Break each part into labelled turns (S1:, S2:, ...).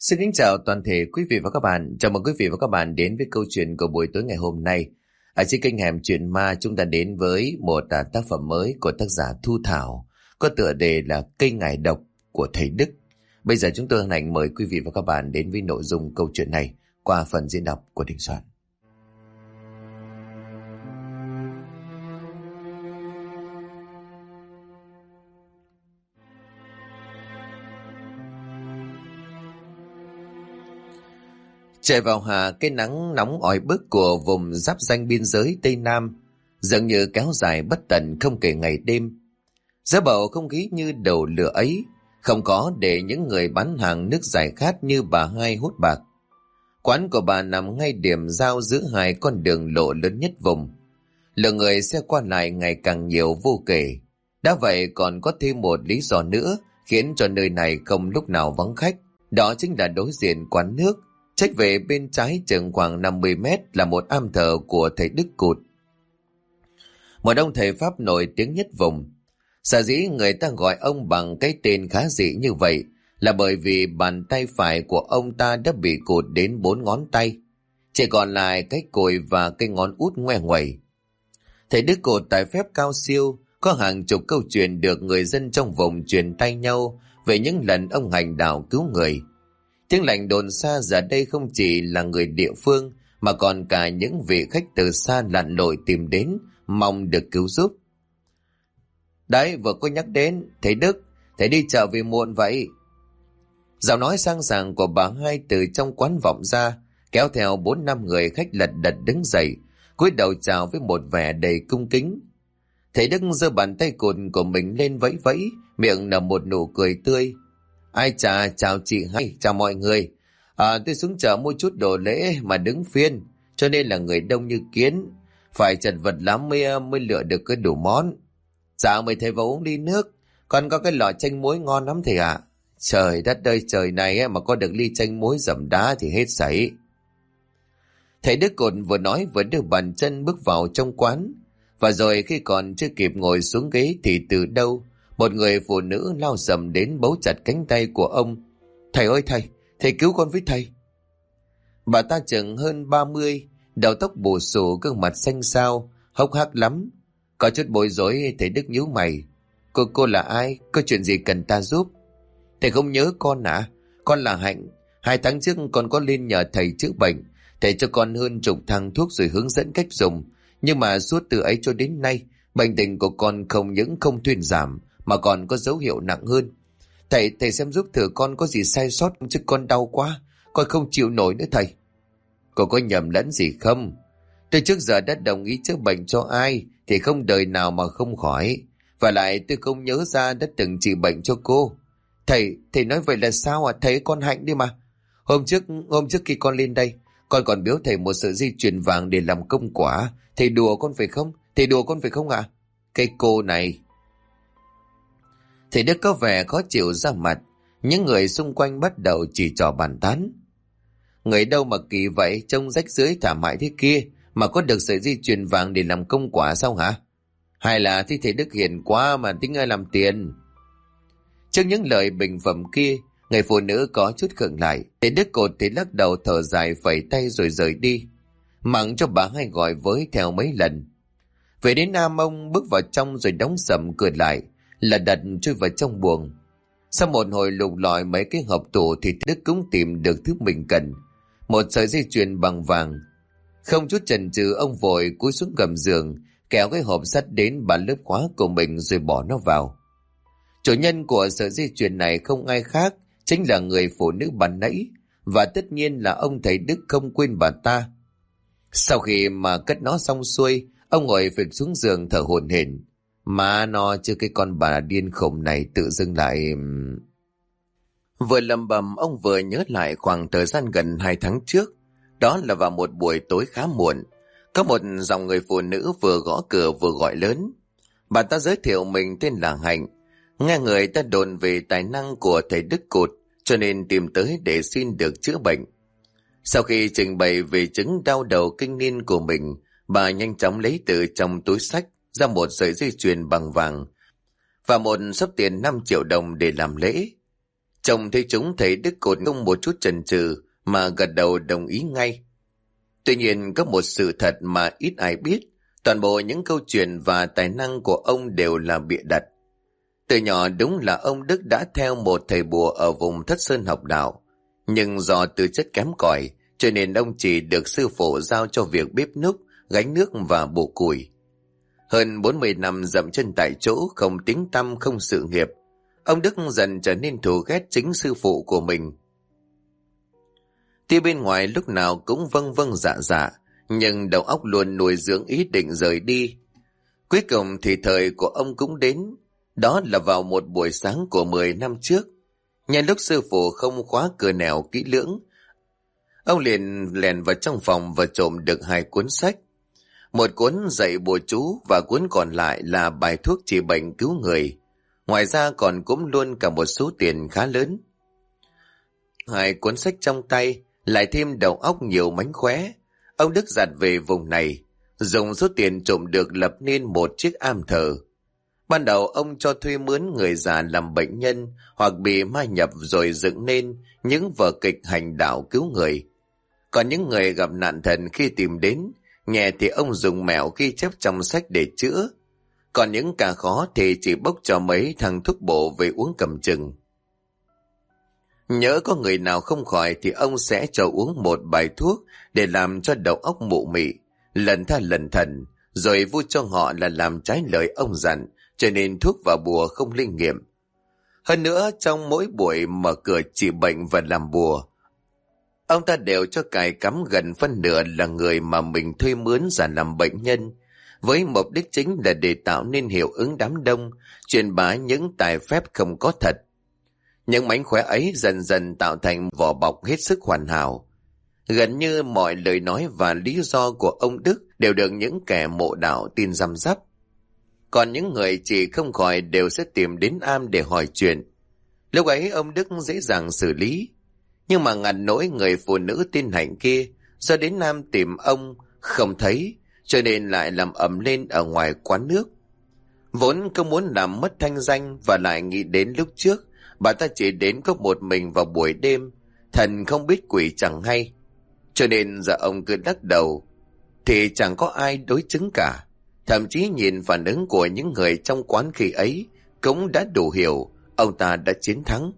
S1: Xin kính chào toàn thể quý vị và các bạn. Chào mừng quý vị và các bạn đến với câu chuyện của buổi tối ngày hôm nay. Ở trên kênh Hẻm Chuyện Ma, chúng ta đến với một tác phẩm mới của tác giả Thu Thảo, có tựa đề là Cây Ngải Độc của thầy Đức. Bây giờ chúng tôi hân hạnh mời quý vị và các bạn đến với nội dung câu chuyện này qua phần diễn đọc của Đình Soạn. Trời vào hạ, cái nắng nóng oi bức của vùng giáp ranh biên giới Tây Nam dường như kéo dài bất tận không kể ngày đêm. Giữa bầu không khí như đầu lửa ấy, không có để những người bán hàng nước giải khát như bà Hai hút bạc. Quán của bà nằm ngay điểm giao giữa hai con đường lộ lớn nhất vùng. Lượng người xe qua lại ngày càng nhiều vô kể. Đã vậy còn có thêm một lý do nữa khiến cho nơi này không lúc nào vắng khách. Đó chính là đối diện quán nước. Trách về bên trái chừng khoảng 50 mét là một am thờ của thầy Đức Cụt, một ông thầy Pháp nổi tiếng nhất vùng. Sở dĩ người ta gọi ông bằng cái tên khá dị như vậy là bởi vì bàn tay phải của ông ta đã bị cụt đến 4 ngón tay, chỉ còn lại cái cùi và cái ngón út ngoe nguẩy. Thầy Đức Cụt tài phép cao siêu, có hàng chục câu chuyện được người dân trong vùng truyền tay nhau về những lần ông hành đạo cứu người. Tiếng lành đồn xa giờ đây không chỉ là người địa phương mà còn cả những vị khách từ xa lặn lội tìm đến mong được cứu giúp. Đấy, vừa có nhắc đến thầy Đức, thầy đi chợ vì muộn vậy. Giọng nói sang sảng của bà Hai từ trong quán vọng ra, kéo theo 4-5 người khách lật đật đứng dậy, cúi đầu chào với một vẻ đầy cung kính. Thầy Đức giơ bàn tay cụt của mình lên vẫy vẫy, miệng nở một nụ cười tươi. Ai chà, chào chị Hai, chào mọi người. Tôi xuống chợ mua chút đồ lễ mà đứng phiên, cho nên là người đông như kiến. Phải chật vật lắm mới lựa được cái đủ món. Dạ mời thầy vào uống ly nước, còn có cái lọ chanh muối ngon lắm thầy ạ. Trời đất ơi, trời này mà có được ly chanh muối dầm đá thì hết sảy. Thầy Đức Cụt vừa nói vừa đưa bàn chân bước vào trong quán. Và rồi khi còn chưa kịp ngồi xuống ghế thì từ đâu một người phụ nữ lao sầm đến bấu chặt cánh tay của ông. Thầy ơi thầy, thầy cứu con với thầy. Bà ta chừng hơn 30, đầu tóc bù xù, gương mặt xanh xao, hốc hác lắm. Có chút bối rối, thầy Đức nhíu mày. Cô là ai? Có chuyện gì cần ta giúp? Thầy không nhớ con à? Con là Hạnh. 2 tháng trước con có lên nhờ thầy chữa bệnh. Thầy cho con hơn chục thang thuốc rồi hướng dẫn cách dùng. Nhưng mà suốt từ ấy cho đến nay, bệnh tình của con không những không thuyên giảm mà còn có dấu hiệu nặng hơn. Thầy xem giúp thử con có gì sai sót chứ con đau quá, con không chịu nổi nữa thầy. Cô có nhầm lẫn gì không? Tôi trước giờ đã đồng ý chữa bệnh cho ai thì không đời nào mà không khỏi. Và lại tôi không nhớ ra đã từng trị bệnh cho cô. Thầy nói vậy là sao à? Thầy con Hạnh đi mà. Hôm trước khi con lên đây, con còn biếu thầy một sợi dây chuyền vàng để làm công quả. Thầy đùa con phải không? Thầy đùa con phải không ạ? Cái cô này. Thầy Đức có vẻ khó chịu ra mặt. Những người xung quanh bắt đầu chỉ trỏ bàn tán. Người đâu mà kỳ vậy, trông rách rưới thảm hại thế kia mà có được sợi dây chuyền vàng để làm công quả sao hả? Hay là thầy Đức hiền quá mà tính ai làm tiền? Trước những lời bình phẩm kia, người phụ nữ có chút khựng lại. Thầy Đức Cụt thì lắc đầu thở dài phẩy tay rồi rời đi, mặc cho bà Hai gọi với theo mấy lần. Về đến am, ông bước vào trong rồi đóng sầm cửa lại, là đặt chui vào trong buồng. Sau một hồi lục lọi mấy cái hộp tủ thì Đức cũng tìm được thứ mình cần, một sợi dây chuyền bằng vàng. Không chút chần chừ, ông vội cúi xuống gầm giường, kéo cái hộp sắt đến bàn lớp khóa của mình rồi bỏ nó vào. Chủ nhân của sợi dây chuyền này không ai khác, chính là người phụ nữ ban nãy, và tất nhiên là ông thầy Đức không quên bà ta. Sau khi mà cất nó xong xuôi, ông ngồi phịch xuống giường thở hổn hển. Mà nó chứ cái con bà điên khùng này tự dưng lại... Vừa lầm bầm, ông vừa nhớ lại khoảng thời gian gần 2 tháng trước. Đó là vào một buổi tối khá muộn. Có một dòng người phụ nữ vừa gõ cửa vừa gọi lớn. Bà ta giới thiệu mình tên là Hạnh. Nghe người ta đồn về tài năng của thầy Đức Cụt, cho nên tìm tới để xin được chữa bệnh. Sau khi trình bày về chứng đau đầu kinh niên của mình, bà nhanh chóng lấy từ trong túi xách ra một sợi dây chuyền bằng vàng và một số tiền 5 triệu đồng để làm lễ. Trông thấy chúng, thầy Đức Cột không một chút chần chừ mà gật đầu đồng ý ngay. Tuy nhiên có một sự thật mà ít ai biết, toàn bộ những câu chuyện và tài năng của ông đều là bịa đặt. Từ nhỏ đúng là ông Đức đã theo một thầy bùa ở vùng Thất Sơn học đạo, nhưng do tư chất kém cỏi cho nên ông chỉ được sư phụ giao cho việc bếp núc, gánh nước và bổ củi. Hơn 40 năm dậm chân tại chỗ, không tiếng tăm không sự nghiệp, ông Đức dần trở nên thù ghét chính sư phụ của mình. Tuy bên ngoài lúc nào cũng vâng vâng dạ dạ, nhưng đầu óc luôn nuôi dưỡng ý định rời đi. Cuối cùng thì thời của ông cũng đến, đó là vào một buổi sáng của 10 năm trước. Nhân lúc sư phụ không khóa cửa nẻo kỹ lưỡng, ông liền lèn vào trong phòng và trộm được 2 cuốn sách. Một cuốn dạy bùa chú và cuốn còn lại là bài thuốc trị bệnh cứu người. Ngoài ra còn cúm luôn cả một số tiền khá lớn. 2 cuốn sách trong tay lại thêm đầu óc nhiều mánh khóe. Ông Đức dạt về vùng này, dùng số tiền trộm được lập nên một chiếc am thờ. Ban đầu ông cho thuê mướn người già làm bệnh nhân hoặc bị ma nhập rồi dựng nên những vở kịch hành đạo cứu người. Còn những người gặp nạn thần khi tìm đến, nhẹ thì ông dùng mẹo ghi chép trong sách để chữa. Còn những ca khó thì chỉ bốc cho mấy thằng thuốc bổ về uống cầm chừng. Nhỡ có người nào không khỏi thì ông sẽ cho uống một bài thuốc để làm cho đầu óc mụ mị, lần tha lần thần, rồi vui cho họ là làm trái lời ông dặn, cho nên thuốc và bùa không linh nghiệm. Hơn nữa, trong mỗi buổi mở cửa trị bệnh và làm bùa, ông ta đều cho cài cắm gần phân nửa là người mà mình thuê mướn giả làm bệnh nhân, với mục đích chính là để tạo nên hiệu ứng đám đông, truyền bá những tài phép không có thật. Những mánh khóe ấy dần dần tạo thành vỏ bọc hết sức hoàn hảo. Gần như mọi lời nói và lý do của ông Đức đều được những kẻ mộ đạo tin răm rắp. Còn những người chỉ không khỏi đều sẽ tìm đến am để hỏi chuyện. Lúc ấy ông Đức dễ dàng xử lý. Nhưng mà ngặt nỗi người phụ nữ tin Hạnh kia, do đến am tìm ông không thấy, cho nên lại làm ầm lên ở ngoài quán nước. Vốn không muốn làm mất thanh danh và lại nghĩ đến lúc trước bà ta chỉ đến có một mình vào buổi đêm, thần không biết quỷ chẳng hay. Cho nên giờ ông cứ lắc đầu thì chẳng có ai đối chứng cả. Thậm chí nhìn phản ứng của những người trong quán khi ấy cũng đã đủ hiểu ông ta đã chiến thắng.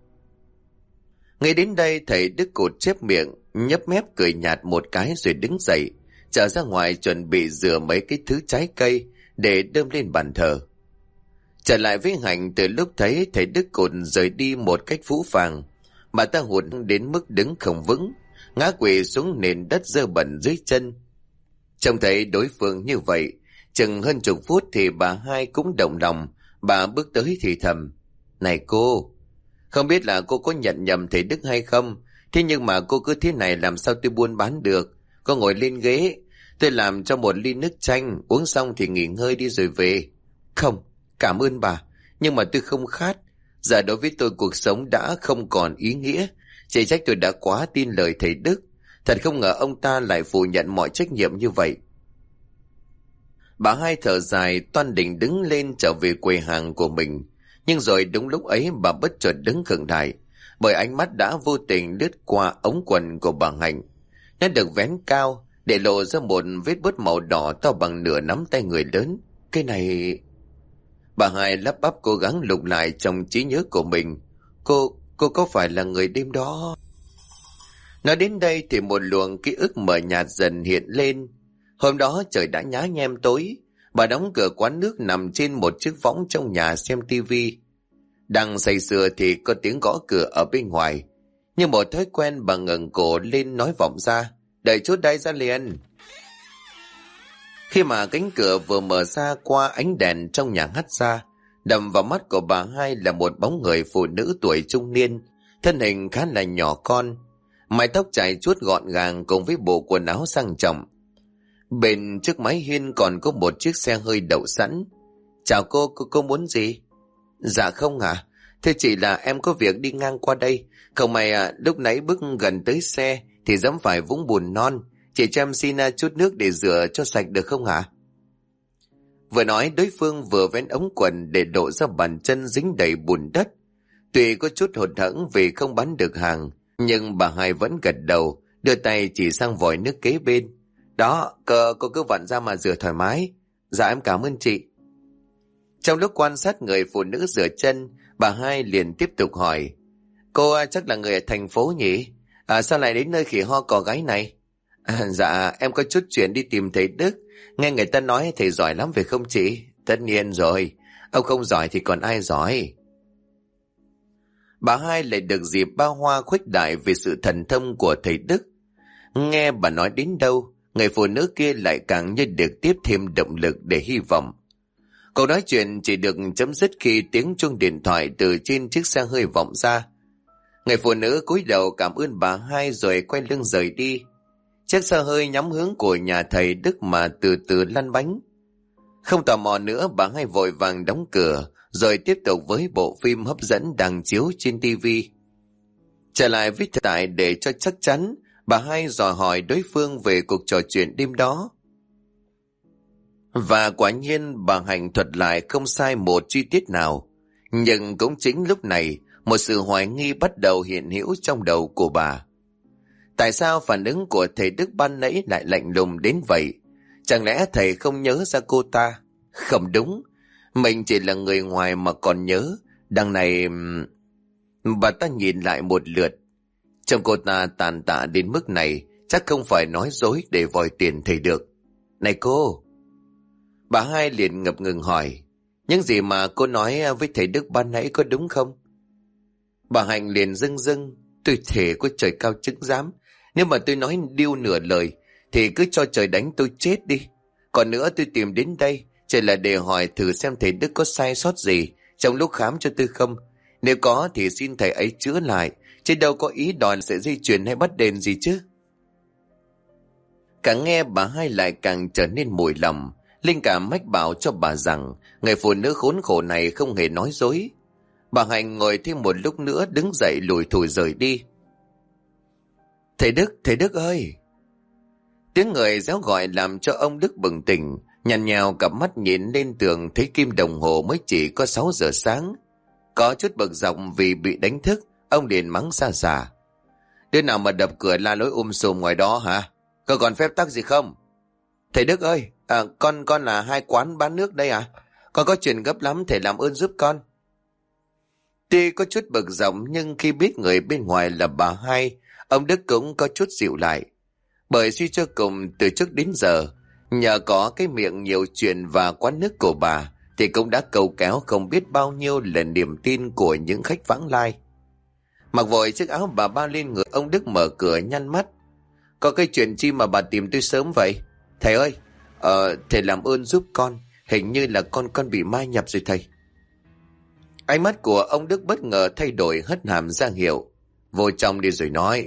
S1: Ngay đến đây thầy Đức Cột chép miệng, nhấp mép cười nhạt một cái rồi đứng dậy, trở ra ngoài chuẩn bị rửa mấy cái thứ trái cây để đơm lên bàn thờ. Trở lại với Hạnh, từ lúc thấy thầy Đức Cột rời đi một cách phũ phàng, bà ta hụt đến mức đứng không vững, ngã quỵ xuống nền đất dơ bẩn dưới chân. Trông thấy đối phương như vậy, chừng hơn chục phút thì bà hai cũng động lòng. Bà bước tới thì thầm: "Này cô, không biết là cô có nhận nhầm thầy Đức hay không, thế nhưng mà cô cứ thế này làm sao tôi buôn bán được. Cô ngồi lên ghế, tôi làm cho một ly nước chanh, uống xong thì nghỉ ngơi đi rồi về." "Không, cảm ơn bà, nhưng mà tôi không khát. Giờ đối với tôi cuộc sống đã không còn ý nghĩa. Chỉ trách tôi đã quá tin lời thầy Đức. Thật không ngờ ông ta lại phủ nhận mọi trách nhiệm như vậy." Bà hai thở dài, toan định đứng lên trở về quầy hàng của mình. Nhưng rồi đúng lúc ấy bà bất chợt đứng khựng lại, bởi ánh mắt đã vô tình lướt qua ống quần của bà Hạnh. Nó được vén cao, để lộ ra một vết bớt màu đỏ to bằng nửa nắm tay người lớn. Cái này... Bà hai lắp bắp cố gắng lục lại trong trí nhớ của mình. Cô có phải là người đêm đó? Nói đến đây thì một luồng ký ức mờ nhạt dần hiện lên. Hôm đó trời đã nhá nhem tối, bà đóng cửa quán nước nằm trên một chiếc võng trong nhà xem tivi. Đang say sưa thì có tiếng gõ cửa ở bên ngoài. Như một thói quen bà ngẩng cổ lên nói vọng ra: "Đợi chút đây ra liền." Khi mà cánh cửa vừa mở ra, qua ánh đèn trong nhà hắt ra, đầm vào mắt của bà hai là một bóng người phụ nữ tuổi trung niên, thân hình khá là nhỏ con, mái tóc chải chuốt gọn gàng cùng với bộ quần áo sang trọng. Bên trước mái hiên còn có một chiếc xe hơi đậu sẵn. "Chào cô muốn gì?" "Dạ không ạ. Thế chỉ là em có việc đi ngang qua đây. Không may lúc nãy bước gần tới xe thì dẫm phải vũng bùn non. Chị cho em xin chút nước để rửa cho sạch được không hả?" Vừa nói đối phương vừa vén ống quần để lộ ra bàn chân dính đầy bùn đất. Tuy có chút hụt hẫng vì không bán được hàng, nhưng bà hai vẫn gật đầu, đưa tay chỉ sang vòi nước kế bên. Đó, cô cứ vặn ra mà rửa thoải mái. Dạ em cảm ơn chị. Trong lúc quan sát người phụ nữ rửa chân, bà hai liền tiếp tục hỏi. Cô chắc là người ở thành phố nhỉ? Sao lại đến nơi khỉ ho cò gáy này? Dạ, em có chút chuyện đi tìm thầy Đức. Nghe người ta nói thầy giỏi lắm phải không chị? Tất nhiên rồi, ông không giỏi thì còn ai giỏi. Bà hai lại được dịp ba hoa khuếch đại về sự thần thông của thầy Đức. Nghe bà nói đến đâu, người phụ nữ kia lại càng như được tiếp thêm động lực để hy vọng. Câu nói chuyện chỉ được chấm dứt khi tiếng chuông điện thoại từ trên chiếc xe hơi vọng ra. Người phụ nữ cúi đầu cảm ơn bà hai rồi quay lưng rời đi. Chiếc xe hơi nhắm hướng của nhà thầy Đức mà từ từ lăn bánh. Không tò mò nữa, bà hai vội vàng đóng cửa rồi tiếp tục với bộ phim hấp dẫn đang chiếu trên tivi. Trở lại với thực tại để cho chắc chắn, bà hai dò hỏi đối phương về cuộc trò chuyện đêm đó. Và quả nhiên bà Hạnh thuật lại không sai một chi tiết nào. Nhưng cũng chính lúc này, một sự hoài nghi bắt đầu hiện hữu trong đầu của bà. Tại sao phản ứng của thầy Đức ban nãy lại lạnh lùng đến vậy? Chẳng lẽ thầy không nhớ ra cô ta? Không đúng, mình chỉ là người ngoài mà còn nhớ. Đằng này... Bà ta nhìn lại một lượt. Trông cô ta tàn tạ đến mức này, chắc không phải nói dối để vòi tiền thầy được. Này cô! Bà hai liền ngập ngừng hỏi. Những gì mà cô nói với thầy Đức ban nãy có đúng không? Bà Hạnh liền rưng rưng. Tôi thề có trời cao chứng giám, nếu mà tôi nói điêu nửa lời thì cứ cho trời đánh tôi chết đi. Còn nữa, tôi tìm đến đây chỉ là để hỏi thử xem thầy Đức có sai sót gì trong lúc khám cho tôi không. Nếu có thì xin thầy ấy chữa lại, chứ đâu có ý đòi sợi dây chuyền hay bắt đền gì chứ. Càng nghe bà hai lại càng trở nên mùi lòng. Linh cảm mách bảo cho bà rằng người phụ nữ khốn khổ này không hề nói dối. Bà Hạnh ngồi thêm một lúc nữa, đứng dậy lủi thủi rời đi. Thầy Đức ơi! Tiếng người réo gọi làm cho ông Đức bừng tỉnh, nhằn nhào cặp mắt nhìn lên tường thấy kim đồng hồ mới chỉ có 6 giờ sáng. Có chút bực dọc vì bị đánh thức, ông liền mắng xa xả. Đứa nào mà đập cửa la lối sùm ngoài đó hả? Có còn phép tắc gì không? Thầy Đức ơi, con là hai quán bán nước đây à? Con có chuyện gấp lắm, thầy làm ơn giúp con. Tuy có chút bực dọc nhưng khi biết người bên ngoài là bà hai, ông Đức cũng có chút dịu lại. Bởi suy cho cùng từ trước đến giờ, nhờ có cái miệng nhiều chuyện và quán nước của bà thì cũng đã cầu kéo không biết bao nhiêu là niềm tin của những khách vãng lai. Mặc vội chiếc áo bà ba lên người, ông Đức mở cửa nhăn mắt. Có cái chuyện chi mà bà tìm tôi sớm vậy? Thầy ơi, thầy làm ơn giúp con, hình như là con bị ma nhập rồi thầy. Ánh mắt của ông Đức bất ngờ thay đổi, hất hàm ra hiệu. Vô trong đi rồi nói.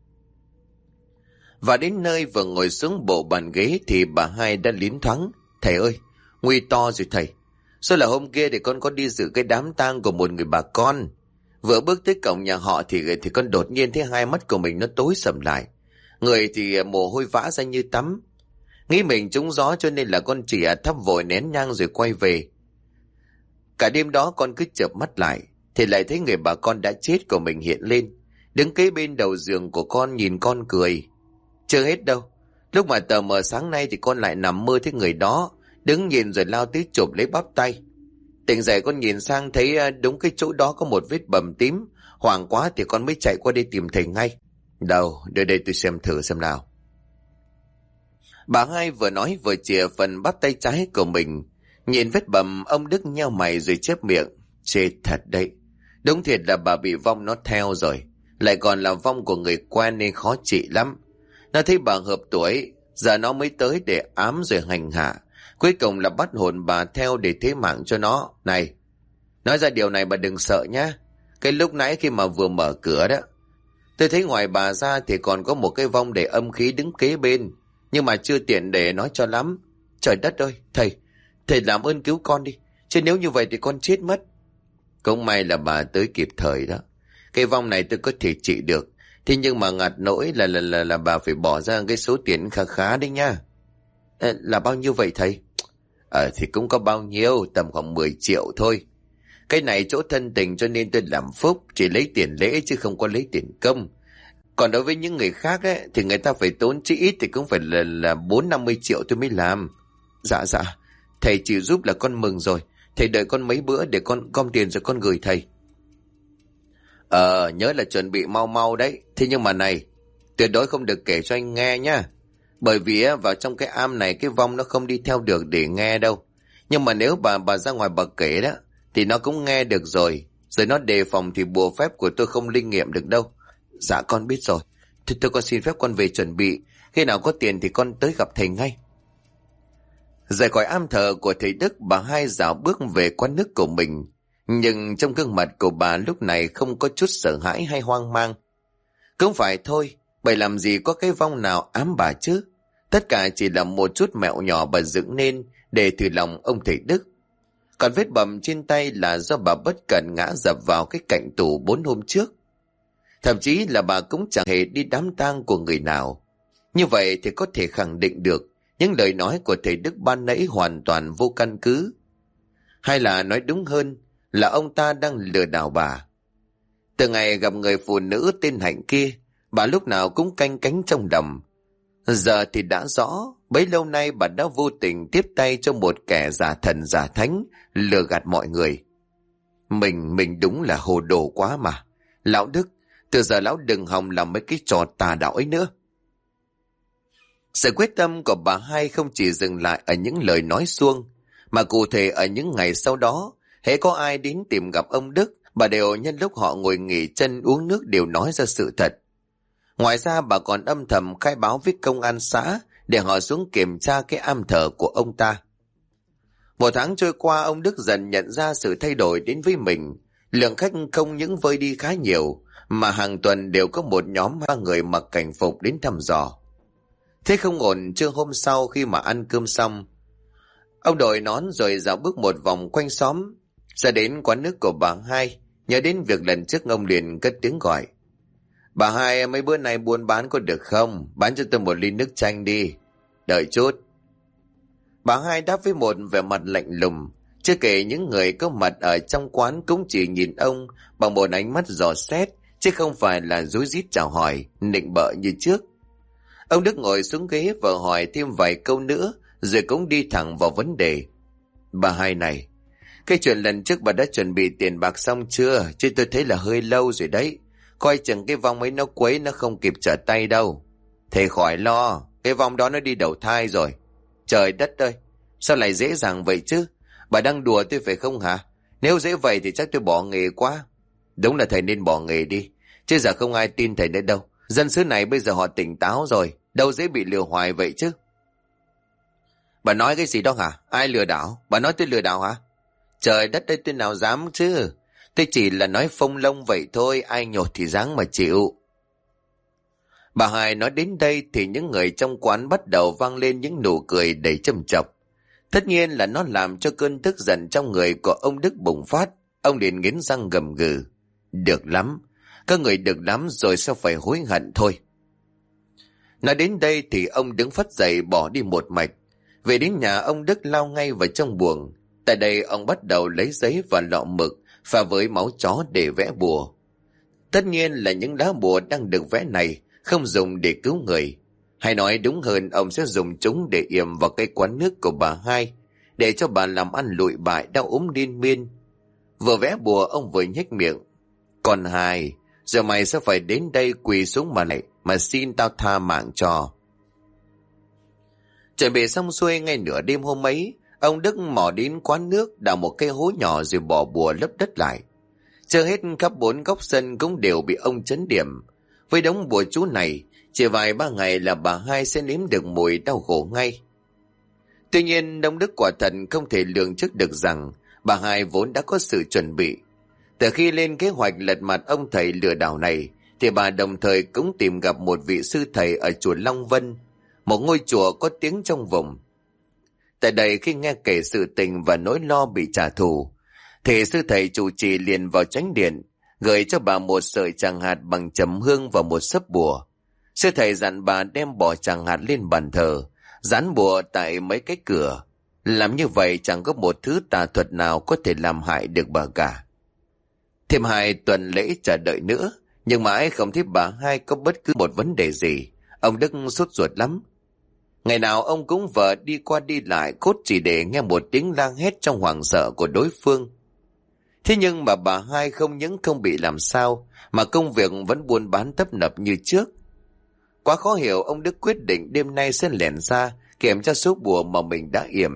S1: Và đến nơi vừa ngồi xuống bộ bàn ghế thì bà hai đã liến thoáng. Thầy ơi, nguy to rồi thầy. Sao là hôm kia thì con có đi dự cái đám tang của một người bà con. Vừa bước tới cổng nhà họ thì con đột nhiên thấy hai mắt của mình nó tối sầm lại. Người thì mồ hôi vã ra như tắm. Nghĩ mình trúng gió cho nên là con chỉ thắp vội nén nhang rồi quay về. Cả đêm đó con cứ chợp mắt lại thì lại thấy người bà con đã chết của mình hiện lên, đứng kế bên đầu giường của con nhìn con cười. Chưa hết đâu, lúc mà tờ mờ sáng nay thì con lại nằm mơ thấy người đó đứng nhìn rồi lao tới chụp lấy bắp tay. Tỉnh dậy con nhìn sang thấy đúng cái chỗ đó có một vết bầm tím. Hoảng quá thì con mới chạy qua đây tìm thầy ngay. Đâu, đưa đây tôi xem thử xem nào. Bà hai vừa nói vừa chìa phần bắp tay trái của mình. Nhìn vết bầm, ông Đức nheo mày rồi chép miệng. Chết thật đấy, đúng thiệt là bà bị vong nó theo rồi. Lại còn là vong của người quen nên khó trị lắm. Nó thấy bà hợp tuổi, giờ nó mới tới để ám rồi hành hạ. Cuối cùng là bắt hồn bà theo để thế mạng cho nó. Này, nói ra điều này bà đừng sợ nhá. Cái lúc nãy khi mà vừa mở cửa đó, tôi thấy ngoài bà ra thì còn có một cái vong để âm khí đứng kế bên. Nhưng mà chưa tiện để nói cho lắm. Trời đất ơi, thầy làm ơn cứu con đi. Chứ nếu như vậy thì con chết mất. Cũng may là bà tới kịp thời đó. Cái vong này tôi có thể trị được. Thế nhưng mà ngặt nỗi là bà phải bỏ ra cái số tiền khá khá đấy nha. Là bao nhiêu vậy thầy? Thì cũng có bao nhiêu, tầm khoảng 10 triệu thôi. Cái này chỗ thân tình cho nên tôi làm phúc, chỉ lấy tiền lễ chứ không có lấy tiền công. Còn đối với những người khác ấy, thì người ta phải tốn chí ít thì cũng phải là 4-50 triệu tôi mới làm. Dạ dạ, thầy chịu giúp là con mừng rồi. Thầy đợi con mấy bữa để con gom tiền rồi con gửi thầy. Nhớ là chuẩn bị mau mau đấy. Thế nhưng mà này, tuyệt đối không được kể cho anh nghe nhá. Bởi vì vào trong cái am này cái vong nó không đi theo được để nghe đâu. Nhưng mà nếu bà ra ngoài bà kể đó thì nó cũng nghe được rồi. Rồi nó đề phòng thì bùa phép của tôi không linh nghiệm được đâu. Dạ con biết rồi. Thôi tôi con xin phép con về chuẩn bị. Khi nào có tiền thì con tới gặp thầy ngay. Rời khỏi am thờ của thầy Đức, bà Hai dạo bước về quán nước của mình. Nhưng trong gương mặt của bà lúc này không có chút sợ hãi hay hoang mang. Cũng phải thôi, bởi làm gì có cái vong nào ám bà chứ. Tất cả chỉ là một chút mẹo nhỏ bà dựng nên để thử lòng ông thầy Đức. Còn vết bầm trên tay là do bà bất cẩn ngã dập vào cái cạnh tủ 4 hôm trước. Thậm chí là bà cũng chẳng hề đi đám tang của người nào. Như vậy thì có thể khẳng định được những lời nói của thầy Đức ban nãy hoàn toàn vô căn cứ. Hay là nói đúng hơn là ông ta đang lừa đảo bà. Từ ngày gặp người phụ nữ tên Hạnh kia, bà lúc nào cũng canh cánh trong lòng. Giờ thì đã rõ, bấy lâu nay bà đã vô tình tiếp tay cho một kẻ giả thần giả thánh, lừa gạt mọi người. Mình đúng là hồ đồ quá mà. Lão Đức, từ giờ lão đừng hòng làm mấy cái trò tà đạo ấy nữa. Sự quyết tâm của bà Hai không chỉ dừng lại ở những lời nói suông, mà cụ thể ở những ngày sau đó, hễ có ai đến tìm gặp ông Đức, bà đều nhân lúc họ ngồi nghỉ chân uống nước đều nói ra sự thật. Ngoài ra bà còn âm thầm khai báo với công an xã để họ xuống kiểm tra cái am thờ của ông ta. 1 tháng trôi qua, ông Đức dần nhận ra sự thay đổi đến với mình. Lượng khách không những vơi đi khá nhiều, mà hàng tuần đều có một nhóm 3 người mặc cảnh phục đến thăm dò. Thế không ổn, trưa hôm sau khi mà ăn cơm xong, ông đội nón rồi dạo bước một vòng quanh xóm, ra đến quán nước của bà Hai. Nhớ đến việc lần trước ông liền cất tiếng gọi: Bà Hai, mấy bữa nay buôn bán có được không? Bán cho tôi một ly nước chanh đi. Đợi chút. Bà Hai đáp với một vẻ mặt lạnh lùng. Chưa kể những người có mặt ở trong quán cũng chỉ nhìn ông bằng một ánh mắt dò xét, chứ không phải là rối rít chào hỏi, nịnh bợ như trước. Ông Đức ngồi xuống ghế và hỏi thêm vài câu nữa, rồi cũng đi thẳng vào vấn đề. Bà Hai này, cái chuyện lần trước bà đã chuẩn bị tiền bạc xong chưa? Chứ tôi thấy là hơi lâu rồi đấy. Coi chừng cái vong ấy nó quấy, nó không kịp trở tay đâu. Thầy khỏi lo, cái vong đó nó đi đầu thai rồi. Trời đất ơi, sao lại dễ dàng vậy chứ? Bà đang đùa tôi phải không hả? Nếu dễ vậy thì chắc tôi bỏ nghề quá. Đúng là thầy nên bỏ nghề đi, chứ giờ không ai tin thầy nữa đâu. Dân xứ này bây giờ họ tỉnh táo rồi, đâu dễ bị lừa hoài vậy chứ. Bà nói cái gì đó hả? Ai lừa đảo? Bà nói tôi lừa đảo hả? Trời đất ơi, tôi nào dám chứ. Tôi chỉ là nói phông lông vậy thôi, ai nhột thì dáng mà chịu. Bà Hai nói đến đây thì những người trong quán bắt đầu vang lên những nụ cười đầy châm chọc. Tất nhiên là nó làm cho cơn tức giận trong người của ông Đức bùng phát. Ông liền nghiến răng gầm gừ. Được lắm, các người được lắm rồi sao phải hối hận thôi. Nói đến đây thì ông đứng phắt dậy bỏ đi một mạch. Về đến nhà, ông Đức lao ngay vào trong buồng. Tại đây ông bắt đầu lấy giấy và lọ mực pha với máu chó để vẽ bùa. Tất nhiên là những lá bùa đang được vẽ này không dùng để cứu người. Hay nói đúng hơn, ông sẽ dùng chúng để yểm vào cái quán nước của bà Hai, để cho bà làm ăn lụi bại, đau ốm liên miên. Vừa vẽ bùa, ông vừa nhếch miệng. Còn Hai, giờ mày sẽ phải đến đây quỳ xuống mà xin tao tha mạng cho. Chuẩn bị xong xuôi, ngay nửa đêm hôm ấy, ông Đức mò đến quán nước, đào một cái hố nhỏ rồi bỏ bùa lấp đất lại. Chưa hết, khắp 4 góc sân cũng đều bị ông trấn điểm. Với đống bùa chú này, chỉ vài 3 ngày là bà Hai sẽ nếm được mùi đau khổ ngay. Tuy nhiên, ông Đức quả thật không thể lường trước được rằng bà Hai vốn đã có sự chuẩn bị. Từ khi lên kế hoạch lật mặt ông thầy lừa đảo này, thì bà đồng thời cũng tìm gặp một vị sư thầy ở chùa Long Vân, một ngôi chùa có tiếng trong vùng. Tại đây, khi nghe kể sự tình và nỗi lo bị trả thù, thì sư thầy chủ trì liền vào chánh điện, gửi cho bà một sợi tràng hạt bằng trầm hương và một sấp bùa. Sư thầy dặn bà đem bỏ tràng hạt lên bàn thờ, dán bùa tại mấy cái cửa. Làm như vậy chẳng có một thứ tà thuật nào có thể làm hại được bà cả. Thêm 2 tuần lễ chờ đợi nữa, nhưng mãi không thấy bà hai có bất cứ một vấn đề gì. Ông Đức sốt ruột lắm. Ngày nào ông cũng vờ đi qua đi lại cốt chỉ để nghe một tiếng la hét trong hoảng sợ của đối phương. Thế nhưng mà bà hai không những không bị làm sao, mà công việc vẫn buôn bán tấp nập như trước. Quá khó hiểu, ông Đức quyết định đêm nay sẽ lẻn ra kiểm tra số bùa mà mình đã yểm.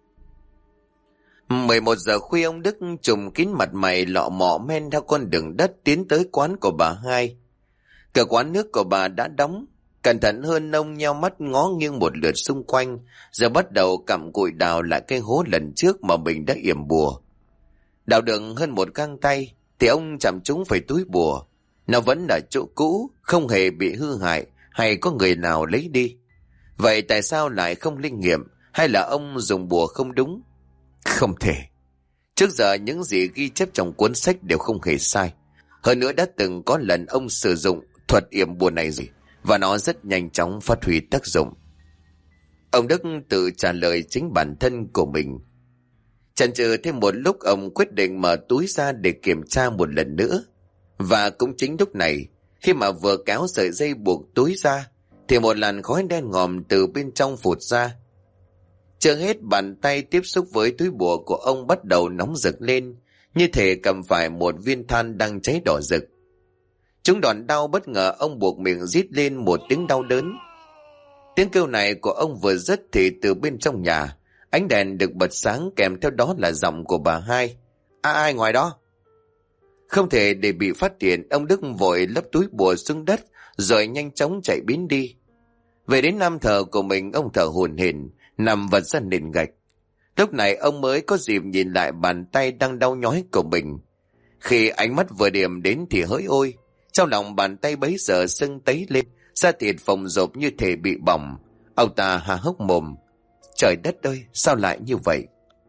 S1: 11 giờ khuya, ông Đức trùm kín mặt mày lọ mọ men theo con đường đất tiến tới quán của bà hai. Cửa quán nước của bà đã đóng. Cẩn thận hơn, ông nheo mắt ngó nghiêng một lượt xung quanh, rồi bắt đầu cặm cụi đào lại cái hố lần trước mà mình đã yểm bùa. Đào được hơn một gang tay thì ông chạm trúng phải túi bùa. Nó vẫn ở chỗ cũ, không hề bị hư hại hay có người nào lấy đi. Vậy tại sao lại không linh nghiệm, hay là ông dùng bùa không đúng? Không thể. Trước giờ những gì ghi chép trong cuốn sách đều không hề sai. Hơn nữa đã từng có lần ông sử dụng thuật yểm bùa này rồi, và nó rất nhanh chóng phát huy tác dụng. Ông Đức tự trả lời chính bản thân của mình. Chần chừ thêm một lúc, ông quyết định mở túi ra để kiểm tra một lần nữa. Và cũng chính lúc này, khi mà vừa kéo sợi dây buộc túi ra, thì một làn khói đen ngòm từ bên trong phụt ra. Chưa hết, bàn tay tiếp xúc với túi bùa của ông bắt đầu nóng rực lên, như thể cầm phải một viên than đang cháy đỏ rực. Chúng đòn đau bất ngờ, ông buộc miệng rít lên một tiếng đau đớn. Tiếng kêu này của ông vừa dứt thì từ bên trong nhà, ánh đèn được bật sáng, kèm theo đó là giọng của bà hai. Ai ngoài đó? Không thể để bị phát hiện, ông Đức vội lấp túi bùa xuống đất rồi nhanh chóng chạy biến đi. Về đến nam thờ của mình, ông thở hổn hển nằm vật ra nền gạch. Lúc này ông mới có dịp nhìn lại bàn tay đang đau nhói của mình. Khi ánh mắt vừa điểm đến thì hỡi ôi, trong lòng bàn tay bấy giờ sưng tấy lên, da thịt phồng rộp như thể bị bỏng. Ông ta há hốc mồm. Trời đất ơi, sao lại như vậy?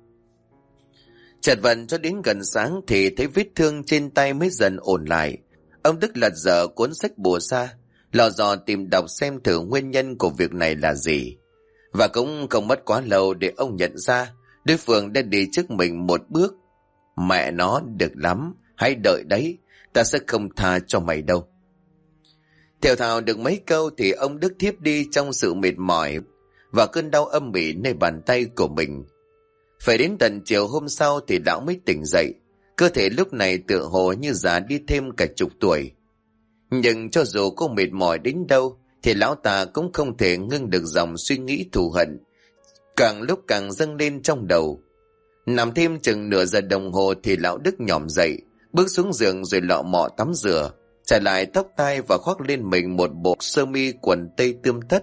S1: Chợt vận cho đến gần sáng thì thấy vết thương trên tay mới dần ổn lại. Ông Đức lật dở cuốn sách bùa ra, lò dò tìm đọc xem thử nguyên nhân của việc này là gì. Và cũng không mất quá lâu để ông nhận ra đối phương đã đi trước mình một bước. Mẹ nó, được lắm, hãy đợi đấy, ta sẽ không tha cho mày đâu. Thều thào được mấy câu thì ông Đức thiếp đi trong sự mệt mỏi và cơn đau âm ỉ nơi bàn tay của mình. Phải đến tận chiều hôm sau thì lão mới tỉnh dậy. Cơ thể lúc này tựa hồ như già đi thêm cả chục tuổi. Nhưng cho dù có mệt mỏi đến đâu thì lão ta cũng không thể ngưng được dòng suy nghĩ thù hận, càng lúc càng dâng lên trong đầu. Nằm thêm chừng nửa giờ đồng hồ thì lão Đức nhỏm dậy, bước xuống giường rồi lọ mọ tắm rửa, trải lại tóc tai và khoác lên mình một bộ sơ mi quần tây tươm tất.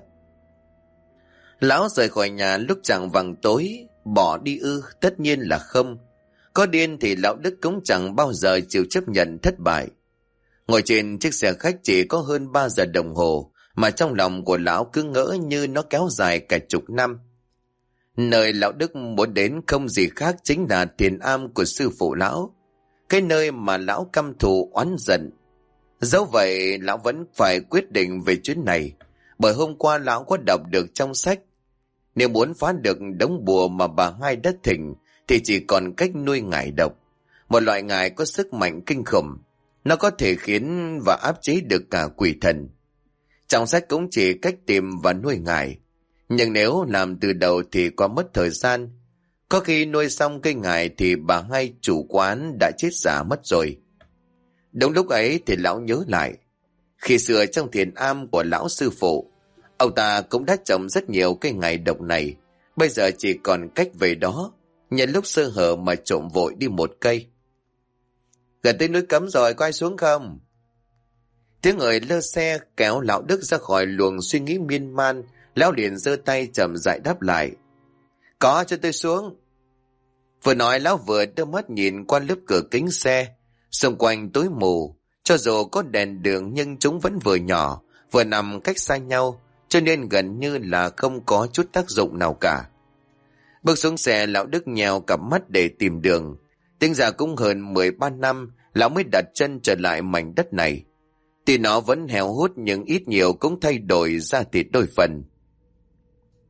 S1: Lão rời khỏi nhà lúc chạng vàng tối. Bỏ đi ư? Tất nhiên là không. Có điên thì lão Đức cũng chẳng bao giờ chịu chấp nhận thất bại. Ngồi trên chiếc xe khách chỉ có hơn 3 giờ đồng hồ, mà trong lòng của lão cứ ngỡ như nó kéo dài cả chục năm. Nơi lão Đức muốn đến không gì khác chính là thiền am của sư phụ lão, cái nơi mà lão căm thù oán giận. Dẫu vậy lão vẫn phải quyết định về chuyến này, bởi hôm qua lão có đọc được trong sách, nếu muốn phá được đống bùa mà bà hai đã thỉnh thì chỉ còn cách nuôi ngải độc, một loại ngải có sức mạnh kinh khủng. Nó có thể khiến và áp chế được cả quỷ thần. Trong sách cũng chỉ cách tìm và nuôi ngải, nhưng nếu làm từ đầu thì quá mất thời gian. Có khi nuôi xong cây ngải thì bà hai chủ quán đã chết giả mất rồi. Đúng lúc ấy thì lão nhớ lại, khi xưa trong thiền am của lão sư phụ, ông ta cũng đã trồng rất nhiều cây ngải độc này. Bây giờ chỉ còn cách về đó, nhân lúc sơ hở mà trộm vội đi một cây. Gần tới núi Cấm rồi, có ai xuống không? Tiếng người lơ xe kéo lão Đức ra khỏi luồng suy nghĩ miên man. Lão liền giơ tay chậm rãi đáp lại. Có, cho tôi xuống. Vừa nói lão vừa đưa mắt nhìn qua lớp cửa kính xe. Xung quanh tối mù, cho dù có đèn đường nhưng chúng vẫn vừa nhỏ, vừa nằm cách xa nhau, cho nên gần như là không có chút tác dụng nào cả. Bước xuống xe, lão Đức nhèo cặp mắt để tìm đường. Tính ra cũng hơn 13 năm lão mới đặt chân trở lại mảnh đất này. Tuy nó vẫn heo hút nhưng ít nhiều cũng thay đổi ra thịt đôi phần.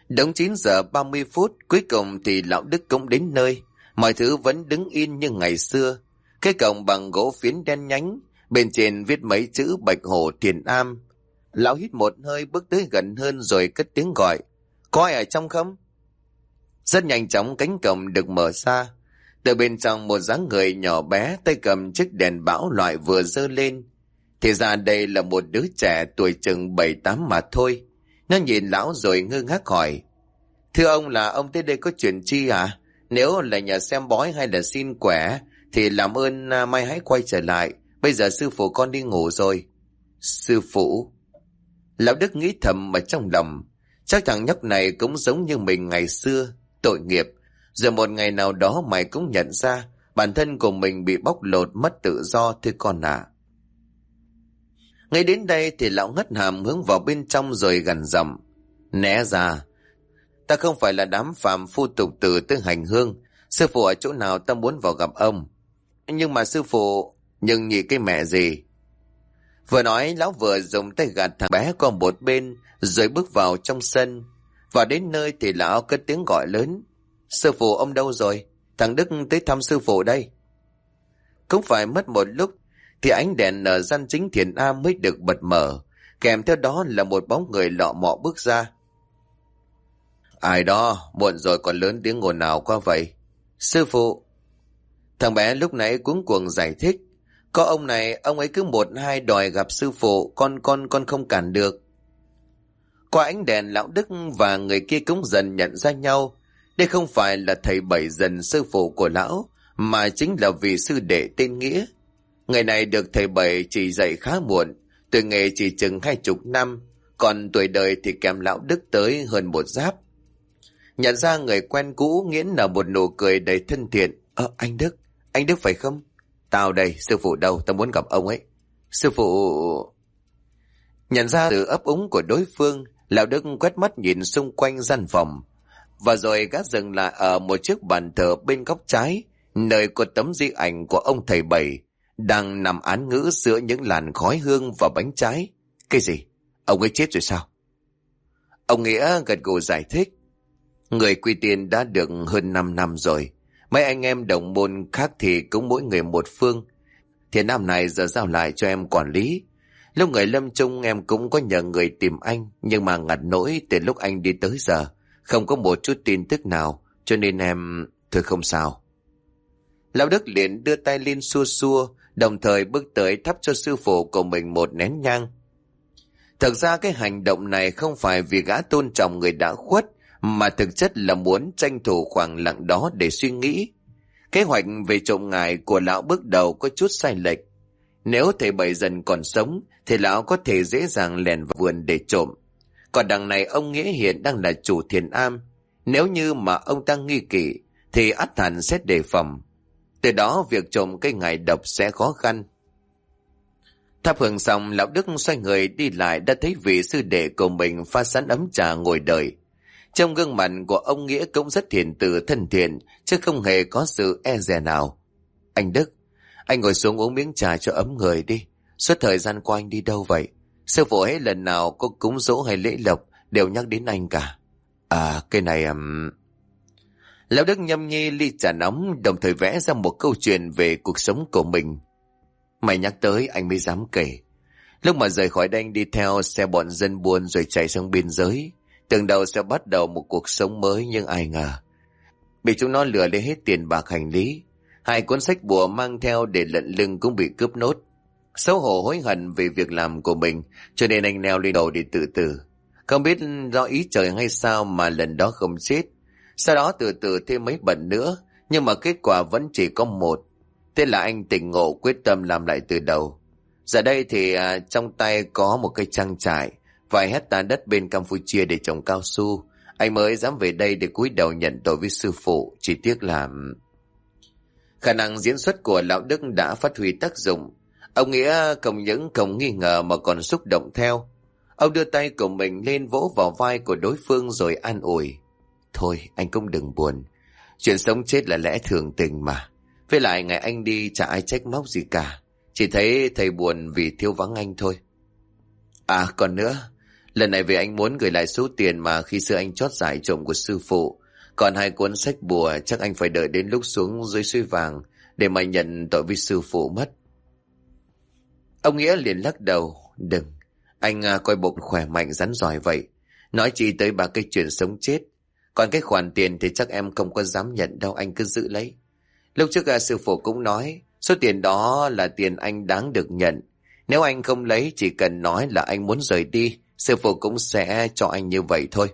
S1: Đúng 9 giờ 30 phút, cuối cùng thì lão Đức cũng đến nơi. Mọi thứ vẫn đứng yên như ngày xưa. Cái cổng bằng gỗ phiến đen nhánh, bên trên viết mấy chữ Bạch Hổ Thiền Am. Lão hít một hơi bước tới gần hơn rồi cất tiếng gọi. Có ai ở trong không? Rất nhanh chóng cánh cổng được mở ra. Từ bên trong một dáng người nhỏ bé tay cầm chiếc đèn bão loại vừa giơ lên. Thì ra đây là một đứa trẻ tuổi chừng 7-8 mà thôi. Nó nhìn lão rồi ngơ ngác hỏi. Thưa ông, là ông tới đây có chuyện chi à? Nếu là nhà xem bói hay là xin quẻ thì làm ơn mai hãy quay trở lại. Bây giờ sư phụ con đi ngủ rồi. Sư phụ? Lão Đức nghĩ thầm ở trong lòng. Chắc thằng nhóc này cũng giống như mình ngày xưa. Tội nghiệp. Rồi một ngày nào đó mày cũng nhận ra bản thân của mình bị bóc lột mất tự do thưa con à. Ngay đến đây thì lão ngất hàm hướng vào bên trong rồi gằn giọng. Né ra. Ta không phải là đám phàm phu tục tử tới hành hương. Sư phụ ở chỗ nào ta muốn vào gặp ông. Nhưng mà sư phụ... Nhưng nhị cái mẹ gì? Vừa nói lão vừa dùng tay gạt thằng bé qua một bên rồi bước vào trong sân. Vào đến nơi thì lão cất tiếng gọi lớn. Sư phụ ông đâu rồi? Thằng Đức tới thăm sư phụ đây. Cũng phải mất một lúc thì ánh đèn ở gian chính Thiền Am mới được bật mở. Kèm theo đó là một bóng người lọ mọ bước ra. Ai đó, muộn rồi còn lớn tiếng ồn ào quá vậy? Sư phụ. Thằng bé lúc nãy cuống cuồng giải thích. Có ông này, ông ấy cứ 1-2 đòi gặp sư phụ, con không cản được. Qua ánh đèn lão Đức và người kia cũng dần nhận ra nhau. Đây không phải là thầy Bảy Dần sư phụ của lão, mà chính là vị sư đệ tên Nghĩa. Người này được thầy Bảy chỉ dạy khá muộn, tuổi nghề chỉ chừng 20 năm, còn tuổi đời thì kèm lão Đức tới hơn một giáp. Nhận ra người quen cũ, Nghĩa nở một nụ cười đầy thân thiện. Anh Đức phải không? Tao đây, sư phụ đâu, tao muốn gặp ông ấy. Sư phụ... Nhận ra từ ấp úng của đối phương, lão Đức quét mắt nhìn xung quanh gian phòng. Và rồi gã dừng lại ở một chiếc bàn thờ bên góc trái, nơi có tấm di ảnh của ông thầy Bảy, đang nằm án ngữ giữa những làn khói hương và bánh trái. Cái gì? Ông ấy chết rồi sao? Ông Nghĩa gật gù giải thích. Người quy tiên đã được hơn 5 năm rồi. Mấy anh em đồng môn khác thì cũng mỗi người một phương. Thiền Nam này giờ giao lại cho em quản lý. Lúc người lâm chung em cũng có nhờ người tìm anh, nhưng mà ngặt nỗi từ lúc anh đi tới giờ không có một chút tin tức nào, cho nên em... Thôi không sao. Lão Đức liền đưa tay lên xua xua, đồng thời bước tới thắp cho sư phụ của mình một nén nhang. Thực ra cái hành động này không phải vì gã tôn trọng người đã khuất, mà thực chất là muốn tranh thủ khoảng lặng đó để suy nghĩ. Kế hoạch về trộm ngài của lão bước đầu có chút sai lệch. Nếu thầy Bảy Dần còn sống thì lão có thể dễ dàng lèn vào vườn để trộm. Còn đằng này ông Nghĩa hiện đang là chủ Thiền Am. Nếu như mà ông ta nghi kỵ thì ắt hẳn sẽ đề phòng. Từ đó việc trộm cây ngải độc sẽ khó khăn. Thắp hương xong, lão Đức xoay người đi lại đã thấy vị sư đệ của mình pha sẵn ấm trà ngồi đợi. Trong gương mặt của ông Nghĩa cũng rất hiền từ thân thiện, chứ không hề có sự e dè nào. Anh Đức, anh ngồi xuống uống miếng trà cho ấm người đi. Suốt thời gian qua anh đi đâu vậy? Sư phụ hết lần nào có cúng dỗ hay lễ lộc đều nhắc đến anh cả. Cái này... Lão Đức nhâm nhi ly trà nóng, đồng thời vẽ ra một câu chuyện về cuộc sống của mình. Mày nhắc tới anh mới dám kể. Lúc mà rời khỏi đây anh đi theo xe bọn dân buôn rồi chạy sang biên giới. Tưởng đầu sẽ bắt đầu một cuộc sống mới, nhưng ai ngờ bị chúng nó lừa lấy hết tiền bạc hành lý. 2 cuốn sách bùa mang theo để lận lưng cũng bị cướp nốt. Xấu hổ hối hận về việc làm của mình, cho nên anh leo lên đầu để tự tử. Không biết do ý trời hay sao mà lần đó không chết. Sau đó từ từ thêm mấy bận nữa, nhưng mà kết quả vẫn chỉ có một. Thế là anh tỉnh ngộ quyết tâm làm lại từ đầu. Giờ đây thì trong tay có một cây trang trại, vài hectare đất bên Campuchia để trồng cao su. Anh mới dám về đây để cúi đầu nhận tội với sư phụ. Chỉ tiếc là... Khả năng diễn xuất của lão Đức đã phát huy tác dụng. Ông Nghĩa không những không nghi ngờ mà còn xúc động theo. Ông đưa tay của mình lên vỗ vào vai của đối phương rồi an ủi. Thôi anh cũng đừng buồn. Chuyện sống chết là lẽ thường tình mà. Với lại ngày anh đi chả ai trách móc gì cả. Chỉ thấy thầy buồn vì thiếu vắng anh thôi. Còn nữa, Lần này vì anh muốn gửi lại số tiền mà khi xưa anh chót giải trộm của sư phụ. Còn 2 cuốn sách bùa chắc anh phải đợi đến lúc xuống dưới suối vàng để mà nhận tội với sư phụ mất. Ông Nghĩa liền lắc đầu. Đừng, anh coi bụng khỏe mạnh rắn giỏi vậy. Nói chi tới 3 cái chuyện sống chết. Còn cái khoản tiền thì chắc em không có dám nhận đâu, anh cứ giữ lấy. Lúc trước sư phụ cũng nói số tiền đó là tiền anh đáng được nhận. Nếu anh không lấy, chỉ cần nói là anh muốn rời đi, sư phụ cũng sẽ cho anh như vậy thôi.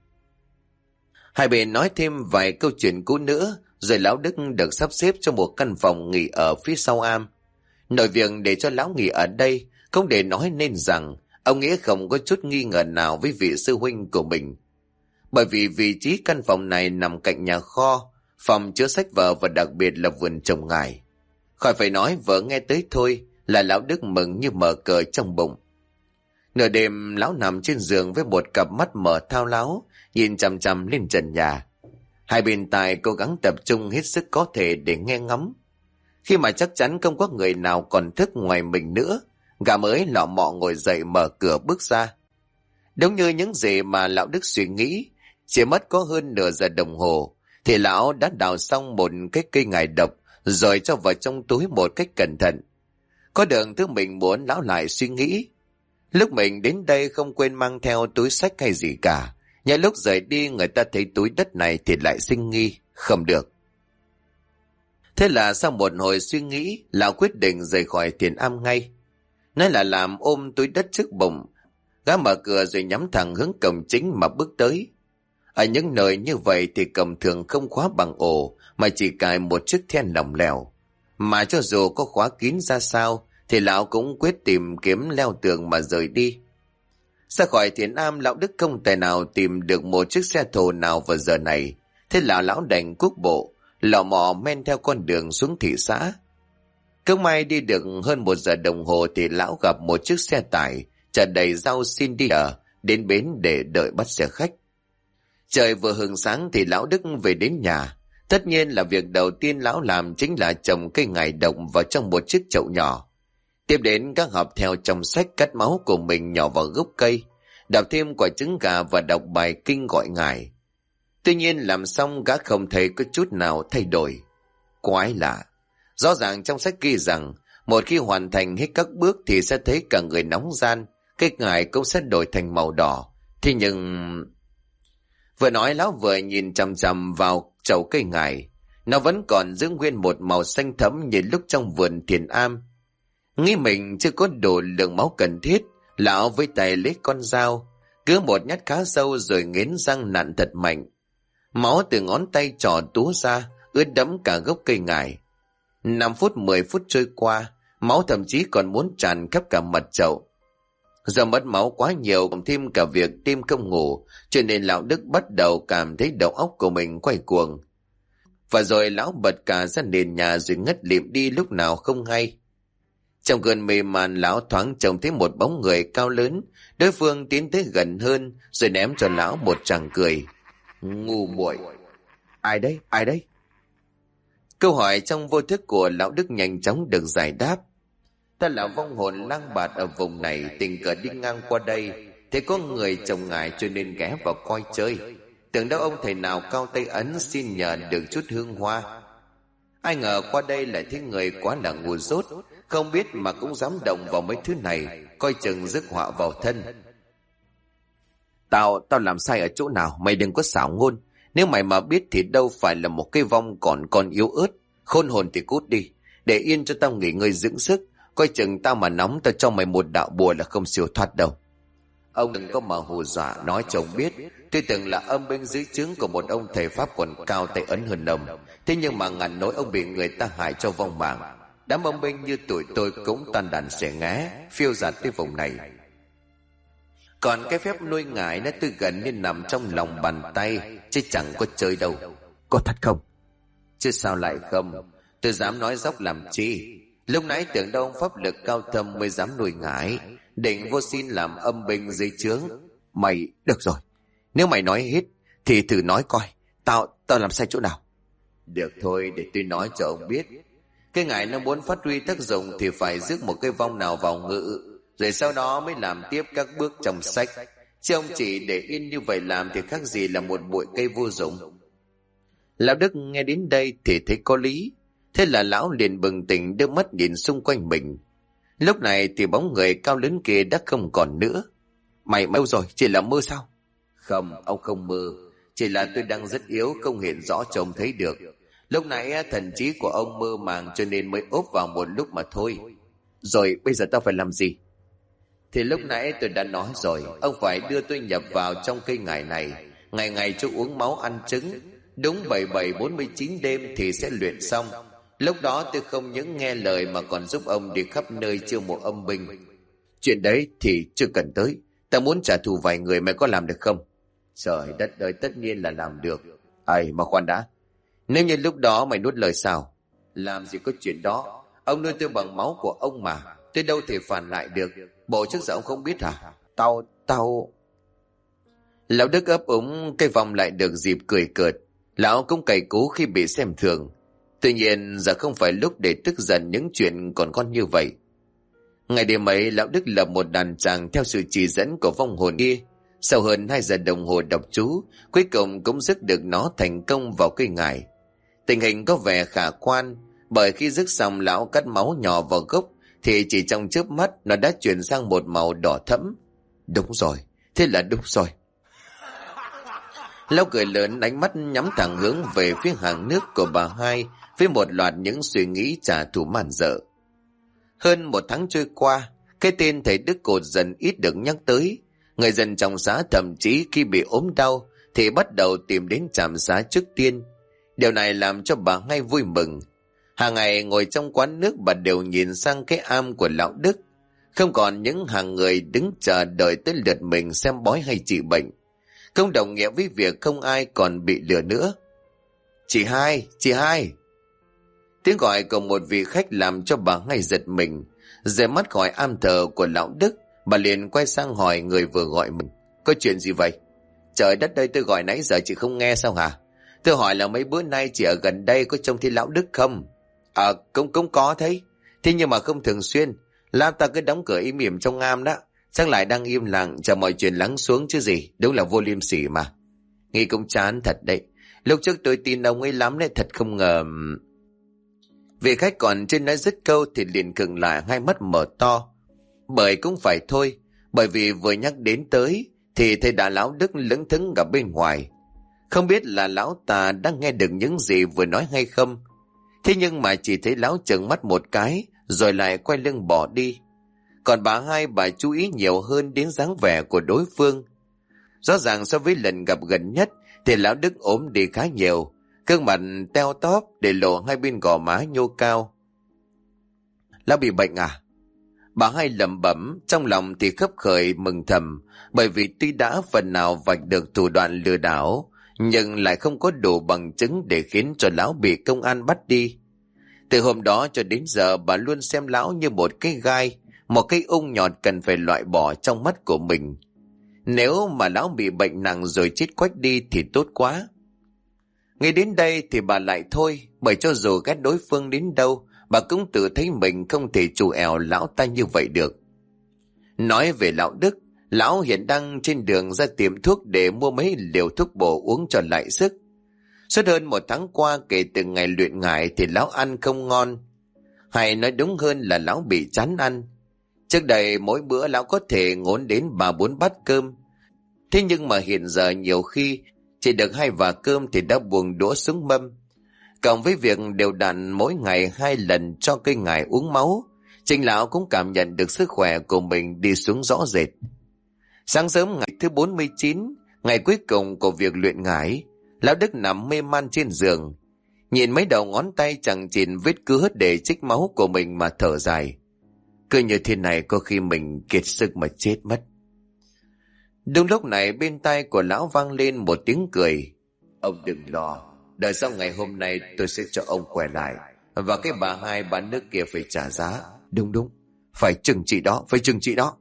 S1: Hai bên nói thêm vài câu chuyện cũ nữa, rồi lão Đức được sắp xếp cho một căn phòng nghỉ ở phía sau am. Nội việc để cho lão nghỉ ở đây, không để nói nên rằng ông Nghĩa không có chút nghi ngờ nào với vị sư huynh của mình. Bởi vì vị trí căn phòng này nằm cạnh nhà kho, phòng chứa sách vở và đặc biệt là vườn trồng ngải. Khỏi phải nói, vợ nghe tới thôi là lão Đức mừng như mở cờ trong bụng. Nửa đêm lão nằm trên giường với một cặp mắt mở thao láo, nhìn chằm chằm lên trần nhà. Hai bên tai cố gắng tập trung hết sức có thể để nghe ngóng. Khi mà chắc chắn không có người nào còn thức ngoài mình nữa, gã mới lọ mọ ngồi dậy mở cửa bước ra. Đúng như những gì mà lão Đức suy nghĩ, chỉ mất có hơn nửa giờ đồng hồ thì lão đã đào xong một cái cây ngải độc rồi cho vào trong túi một cách cẩn thận. Có được thứ mình muốn, lão lại suy nghĩ. Lúc mình đến đây không quên mang theo túi xách hay gì cả. Nhưng lúc rời đi người ta thấy túi đất này thì lại sinh nghi, không được. Thế là sau một hồi suy nghĩ, lão quyết định rời khỏi Thiền Am ngay. Nói là làm ôm túi đất trước bụng, gã mở cửa rồi nhắm thẳng hướng cổng chính mà bước tới. Ở những nơi như vậy thì cổng thường không khóa bằng ổ, mà chỉ cài một chiếc then lỏng lẻo. Mà cho dù có khóa kín ra sao, thì lão cũng quyết tìm kiếm leo tường mà rời đi. Ra khỏi Thiền Am, lão Đức không tài nào tìm được một chiếc xe thồ nào vào giờ này. Thế là lão đành cuốc bộ, lò mò men theo con đường xuống thị xã. Cứ may đi được hơn 1 giờ đồng hồ thì lão gặp một chiếc xe tải chở đầy rau xin đi đến bến để đợi bắt xe khách. Trời vừa hừng sáng thì lão Đức về đến nhà. Tất nhiên là việc đầu tiên lão làm chính là trồng cây ngải độc vào trong một chiếc chậu nhỏ. Tiếp đến các hộp theo trong sách cắt máu của mình nhỏ vào gốc cây, đọc thêm quả trứng gà và đọc bài kinh gọi ngải. Tuy nhiên làm xong gã không thấy có chút nào thay đổi. Quái lạ, rõ ràng trong sách ghi rằng một khi hoàn thành hết các bước thì sẽ thấy cả người nóng gian, cây ngải cũng sẽ đổi thành màu đỏ. Thế nhưng... Vừa nói lão vừa nhìn chằm chằm vào chậu cây ngải, nó vẫn còn giữ nguyên một màu xanh thẫm như lúc trong vườn Thiền Am. Nghĩ mình chưa có đủ lượng máu cần thiết, lão với tay lấy con dao, cứ một nhát khá sâu rồi nghiến răng nặn thật mạnh. Máu từ ngón tay trỏ túa ra, ướt đẫm cả gốc cây ngải. 5 phút 10 phút trôi qua, máu thậm chí còn muốn tràn khắp cả mặt chậu. Do mất máu quá nhiều cộng thêm cả việc tim không ngủ, cho nên lão Đức bắt đầu cảm thấy đầu óc của mình quay cuồng. Và rồi lão bật cả ra nền nhà rồi ngất lịm đi lúc nào không hay. Trong cơn mê man, lão thoáng trông thấy một bóng người cao lớn, đối phương tiến tới gần hơn rồi ném cho lão một tràng cười. Ngu muội. Ai đấy? Ai đấy? Câu hỏi trong vô thức của lão Đức nhanh chóng được giải đáp. Ta là vong hồn lang bạt ở vùng này, tình cờ đi ngang qua đây, thấy có người trồng ngải cho nên ghé vào coi chơi. Tưởng đâu ông thầy nào cao tay ấn xin nhờ được chút hương hoa. Ai ngờ qua đây lại thấy người quá là ngu dốt, không biết mà cũng dám động vào mấy thứ này, coi chừng rước họa vào thân. Tao làm sai ở chỗ nào? Mày đừng có xảo ngôn. Nếu mày mà biết thì đâu phải là một cái vong còn yếu ớt. Khôn hồn thì cút đi, để yên cho tao nghỉ ngơi dưỡng sức. Coi chừng tao mà nóng, tao cho mày một đạo bùa là không siêu thoát đâu. Ông đừng có mà hù dọa, nói cho ông biết. Tuy từng là âm binh dưới trướng của một ông thầy Pháp còn cao tay ấn hơn ông, thế nhưng mà ngàn nỗi ông bị người ta hại cho vong mạng. Đám âm binh như tuổi tôi cũng tan đàn xẻ ngá, phiêu dạt tới vùng này. Còn cái phép nuôi ngải nó tư gần như nằm trong lòng bàn tay, chứ chẳng có chơi đâu. Có thật không? Chứ sao lại không? Tôi dám nói dốc làm chi. Lúc nãy tưởng đâu ông pháp lực cao thâm mới dám nuôi ngải, định vô xin làm âm binh dưới trướng. Mày, được rồi, nếu mày nói hết thì thử nói coi, tao làm sai chỗ nào. Được thôi, để tôi nói cho ông biết. Cái ngải nó muốn phát huy tác dụng thì phải rước một cái vong nào vào ngự, rồi sau đó mới làm tiếp các bước trong sách. Chứ ông chỉ để yên như vậy làm thì khác gì là một bụi cây vô dụng. Lão Đức nghe đến đây thì thấy có lý. Thế là lão liền bừng tỉnh, đưa mắt nhìn xung quanh mình. Lúc này thì bóng người cao lớn kia đã không còn nữa. Mày đâu rồi, chỉ là mơ sao? Không, ông không mơ. Chỉ là tôi đang rất yếu, không hiện rõ cho ông thấy được. Lúc nãy thần trí của ông mơ màng cho nên mới ốp vào một lúc mà thôi. Rồi bây giờ tao phải làm gì? Thì lúc nãy tôi đã nói rồi, ông phải đưa tôi nhập vào trong cây ngải này. Ngày ngày cho uống máu ăn trứng. Đúng 7749 đêm thì sẽ luyện xong. Lúc đó tôi không những nghe lời mà còn giúp ông đi khắp nơi chiêu mộ âm binh. Chuyện đấy thì chưa cần tới. Ta muốn trả thù vài người, mày có làm được không? Trời đất ơi, tất nhiên là làm được. Ây mà khoan đã, nếu như lúc đó mày nuốt lời sao? Làm gì có chuyện đó. Ông nuôi tôi bằng máu của ông mà, tôi đâu thể phản lại được. Bộ trước giờ ông không biết hả? Tao Lão Đức ấp úng, cái vòng lại được dịp cười cợt. Lão cũng cày cú khi bị xem thường. Tuy nhiên giờ không phải lúc để tức giận những chuyện còn con như vậy. Ngày đêm ấy, Lão Đức lập một đàn tràng theo sự chỉ dẫn của vong hồn kia. Sau hơn 2 giờ đồng hồ đọc chú, cuối cùng cũng rước được nó thành công vào cây ngải. Tình hình có vẻ khả quan, bởi khi rước xong lão cắt máu nhỏ vào gốc thì chỉ trong chớp mắt nó đã chuyển sang một màu đỏ thẫm. Đúng rồi, thế là đúng rồi. Lão cười lớn, ánh mắt nhắm thẳng hướng về phía hàng nước của bà hai với một loạt những suy nghĩ trả thù man dợ. Hơn 1 tháng trôi qua, cái tên thầy Đức Cột dần ít được nhắc tới. Người dân trong xã thậm chí khi bị ốm đau thì bắt đầu tìm đến trạm xá trước tiên. Điều này làm cho bà ngay vui mừng. Hàng ngày ngồi trong quán nước, bà đều nhìn sang cái am của lão Đức. Không còn những hàng người đứng chờ đợi tới lượt mình xem bói hay trị bệnh. Không đồng nghĩa với việc không ai còn bị lừa nữa. Chị hai. Tiếng gọi của một vị khách làm cho bà ngay giật mình. Rời mắt khỏi am thờ của lão Đức, bà liền quay sang hỏi người vừa gọi mình. Có chuyện gì vậy? Trời đất ơi, tôi gọi nãy giờ chị không nghe sao hả? Tôi hỏi là mấy bữa nay chị ở gần đây có trông thấy lão Đức không? Cũng có thấy. Thế nhưng mà không thường xuyên. Lão ta cứ đóng cửa im ỉm trong am đó. Chắc lại đang im lặng chờ mọi chuyện lắng xuống chứ gì. Đúng là vô liêm sỉ mà. Nghĩ cũng chán thật đấy. Lúc trước tôi tin ông ấy lắm đấy, thật không ngờ. Vị khách còn trên nói dứt câu thì liền khựng lại, hai mắt mở to. Bởi cũng phải thôi, bởi vì vừa nhắc đến tới thì thầy đã lão Đức lững thững ở bên ngoài. Không biết là lão ta đang nghe được những gì vừa nói hay không. Thế nhưng mà chỉ thấy lão trợn mắt một cái rồi lại quay lưng bỏ đi. Còn bà hai, bà chú ý nhiều hơn đến dáng vẻ của đối phương. Rõ ràng so với lần gặp gần nhất thì lão Đức ốm đi khá nhiều. Gương mặt teo tóp để lộ hai bên gò má nhô cao. Lão bị bệnh à? Bà hai lẩm bẩm, trong lòng thì khấp khởi mừng thầm, bởi vì tuy đã phần nào vạch được thủ đoạn lừa đảo, nhưng lại không có đủ bằng chứng để khiến cho lão bị công an bắt đi. Từ hôm đó cho đến giờ, bà luôn xem lão như một cái gai, một cái ung nhọt cần phải loại bỏ trong mắt của mình. Nếu mà lão bị bệnh nặng rồi chết quách đi thì tốt quá. Ngay đến đây thì bà lại thôi, bởi cho dù ghét đối phương đến đâu, bà cũng tự thấy mình không thể trù ẻo lão ta như vậy được. Nói về lão Đức, lão hiện đang trên đường ra tiệm thuốc để mua mấy liều thuốc bổ uống cho lại sức. Suốt hơn 1 tháng qua kể từ ngày luyện ngải thì lão ăn không ngon. Hay nói đúng hơn là lão bị chán ăn. Trước đây mỗi bữa lão có thể ngốn đến 3-4 bát cơm. Thế nhưng mà hiện giờ nhiều khi chỉ được 2 vả cơm thì đã buông đũa xuống mâm. Cộng với việc đều đặn mỗi ngày 2 lần cho cây ngải uống máu, chính lão cũng cảm nhận được sức khỏe của mình đi xuống rõ rệt. Sáng sớm ngày thứ 49, ngày cuối cùng của việc luyện ngải, lão Đức nằm mê man trên giường, nhìn mấy đầu ngón tay chẳng chịt vết cứa để trích máu của mình mà thở dài. Cứ như thế này có khi mình kiệt sức mà chết mất. Đúng lúc này bên tai của lão vang lên một tiếng cười. Ông đừng lo, đợi sau ngày hôm nay tôi sẽ cho ông khỏe lại. Và cái bà hai bán nước kia phải trả giá. Đúng, phải trừng trị đó.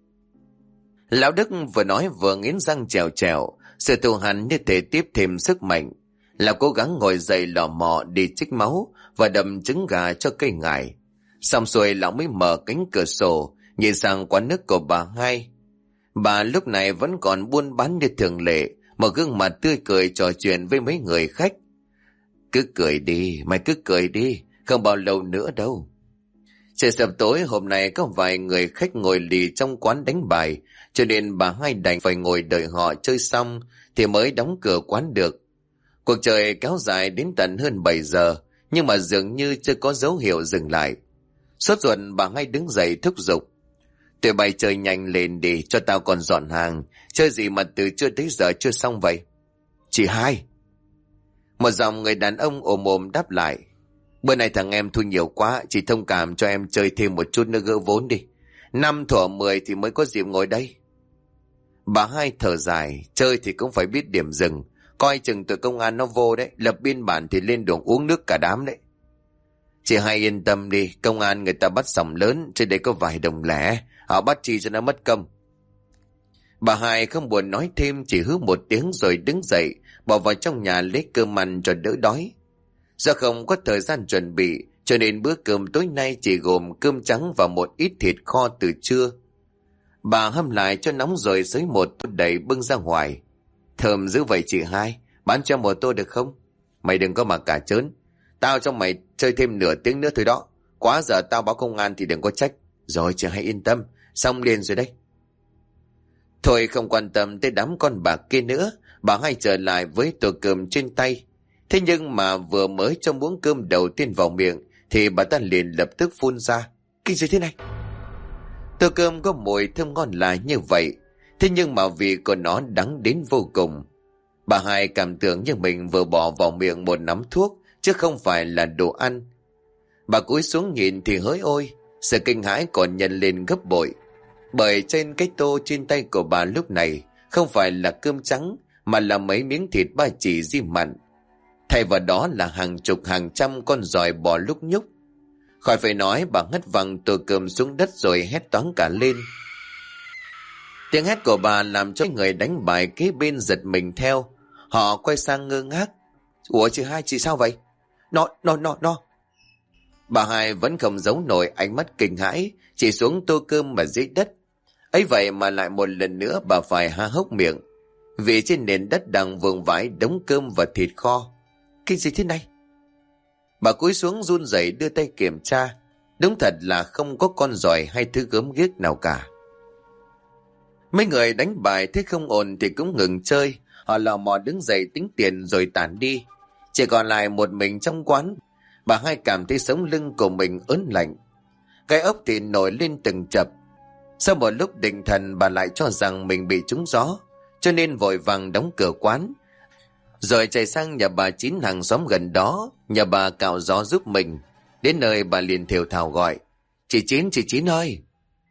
S1: Lão Đức vừa nói vừa nghiến răng trèo trèo. Sự thù hằn như thể tiếp thêm sức mạnh. Lão cố gắng ngồi dậy lò mò đi trích máu và đầm trứng gà cho cây ngải. Xong xuôi lão mới mở cánh cửa sổ nhìn sang quán nước của bà hai. Bà lúc này vẫn còn buôn bán như thường lệ, một gương mặt tươi cười trò chuyện với mấy người khách. Cứ cười đi, mày cứ cười đi, không bao lâu nữa đâu. Trời sập tối hôm nay có vài người khách ngồi lì trong quán đánh bài, cho nên bà hai đành phải ngồi đợi họ chơi xong thì mới đóng cửa quán được. Cuộc chơi kéo dài đến tận hơn 7 giờ, nhưng mà dường như chưa có dấu hiệu dừng lại. Sốt ruột bà hai đứng dậy thúc giục. Tụi bay chơi nhanh lên đi, cho tao còn dọn hàng. Chơi gì mà từ trưa tới giờ chưa xong vậy? Chị hai. Một dòng người đàn ông ồm ồm đáp lại. Bữa nay thằng em thu nhiều quá, chị thông cảm cho em chơi thêm một chút nữa gỡ vốn đi. 5 thủa 10 thì mới có dịp ngồi đây. Bà hai thở dài, chơi thì cũng phải biết điểm dừng. Coi chừng tụi công an nó vô đấy, lập biên bản thì lên đường uống nước cả đám đấy. Chị hai yên tâm đi, công an người ta bắt sòng lớn, trên đây có vài đồng lẻ, họ bắt chi cho nó mất công. Bà hai không buồn nói thêm, chỉ hứ một tiếng rồi đứng dậy, bỏ vào trong nhà lấy cơm ăn cho đỡ đói. Do không có thời gian chuẩn bị, cho nên bữa cơm tối nay chỉ gồm cơm trắng và một ít thịt kho từ trưa. Bà hâm lại cho nóng rồi xới một tô đầy bưng ra ngoài. Thơm dữ vậy chị hai, bán cho một tô được không? Mày đừng có mà cả trớn, tao cho mày chơi thêm nửa tiếng nữa thôi đó. Quá giờ tao báo công an thì đừng có trách. Rồi chị hai yên tâm, xong liền rồi đây. Thôi không quan tâm tới đám con bạc kia nữa, bà hai trở lại với tô cơm trên tay. Thế nhưng mà vừa mới cho muỗng cơm đầu tiên vào miệng thì bà ta liền lập tức phun ra. Cái gì thế này? Tô cơm có mùi thơm ngon lạ như vậy, thế nhưng mà vị của nó đắng đến vô cùng. Bà hai cảm tưởng như mình vừa bỏ vào miệng một nắm thuốc, chứ không phải là đồ ăn. Bà cúi xuống nhìn thì hỡi ôi, sự kinh hãi còn nhân lên gấp bội. Bởi trên cái tô trên tay của bà lúc này không phải là cơm trắng, mà là mấy miếng thịt ba chỉ di mặn. Thay vào đó là hàng chục hàng trăm con giòi bò lúc nhúc. Khỏi phải nói, bà hất văng tô cơm xuống đất rồi hét toáng cả lên. Tiếng hét của bà làm cho người đánh bài kế bên giật mình theo. Họ quay sang ngơ ngác. Ủa chị hai, chị sao vậy? Nó. Bà hai vẫn không giấu nổi ánh mắt kinh hãi, chỉ xuống tô cơm mà dưới đất. Ấy vậy mà lại một lần nữa bà phải há hốc miệng, vì trên nền đất đang vương vãi đống cơm và thịt kho. Cái gì thế này? Bà cúi xuống run rẩy đưa tay kiểm tra. Đúng thật là không có con giòi hay thứ gớm ghiếc nào cả. Mấy người đánh bài thấy không ổn thì cũng ngừng chơi. Họ lò mò đứng dậy tính tiền rồi tản đi. Chỉ còn lại một mình trong quán. Bà hai cảm thấy sống lưng của mình ớn lạnh, cái ốc thì nổi lên từng chập. Sau một lúc định thần, bà lại cho rằng mình bị trúng gió, cho nên vội vàng đóng cửa quán, rồi chạy sang nhà bà Chín hàng xóm gần đó, nhờ bà cạo gió giúp mình. Đến nơi bà liền thều thào gọi. Chị Chín ơi!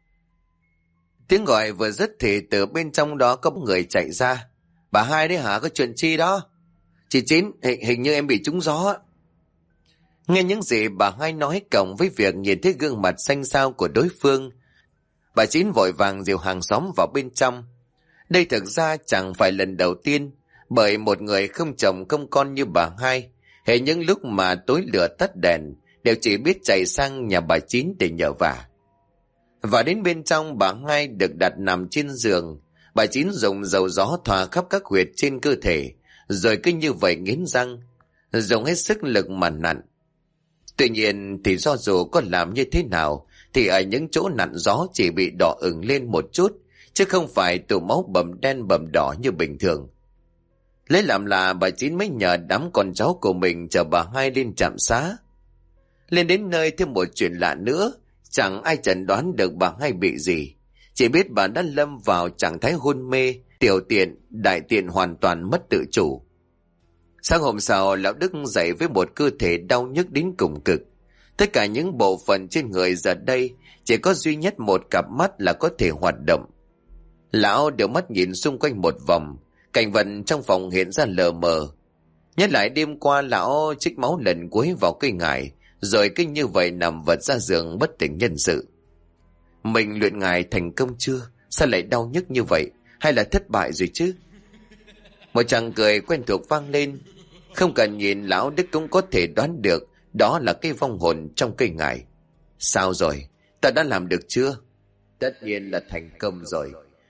S1: Tiếng gọi vừa dứt thì từ bên trong đó có một người chạy ra. Bà hai đấy hả, có chuyện chi đó? Chị Chín, hình như em bị trúng gió. Nghe những gì bà hai nói cộng với việc nhìn thấy gương mặt xanh xao của đối phương, bà Chín vội vàng dìu hàng xóm vào bên trong. Đây thực ra chẳng phải lần đầu tiên, bởi một người không chồng không con như bà hai, hệ những lúc mà tối lửa tắt đèn, đều chỉ biết chạy sang nhà bà Chín để nhờ vả. Và đến bên trong, bà hai được đặt nằm trên giường. Bà Chín dùng dầu gió thoa khắp các huyệt trên cơ thể, rồi cứ như vậy nghiến răng, dùng hết sức lực mà nặn. Tuy nhiên thì do dù có làm như thế nào, thì ở những chỗ nặn gió chỉ bị đỏ ửng lên một chút, chứ không phải tụ máu bầm đen bầm đỏ như bình thường. Lấy làm lạ, bà Chín mới nhờ đám con cháu của mình chở bà hai lên trạm xá. Lên đến nơi thêm một chuyện lạ nữa, chẳng ai chẩn đoán được bà hai bị gì, chỉ biết bà đã lâm vào trạng thái hôn mê, tiểu tiện, đại tiện hoàn toàn mất tự chủ. Sáng hôm sau, lão Đức dậy với một cơ thể đau nhức đến cùng cực. Tất cả những bộ phận trên người giờ đây chỉ có duy nhất một cặp mắt là có thể hoạt động. Lão đều mắt nhìn xung quanh một vòng, cảnh vật trong phòng hiện ra lờ mờ. Nhớ lại đêm qua lão trích máu lần cuối vào cây ngải, rồi cứ như vậy nằm vật ra giường bất tỉnh nhân sự. Mình luyện ngải thành công chưa? Sao lại đau nhức như vậy? Hay là thất bại rồi chứ? Một chàng cười quen thuộc vang lên. Không cần nhìn, lão Đức cũng có thể đoán được đó là cái vong hồn trong cây ngải. Sao rồi? Ta đã làm được chưa? Tất nhiên là thành công rồi.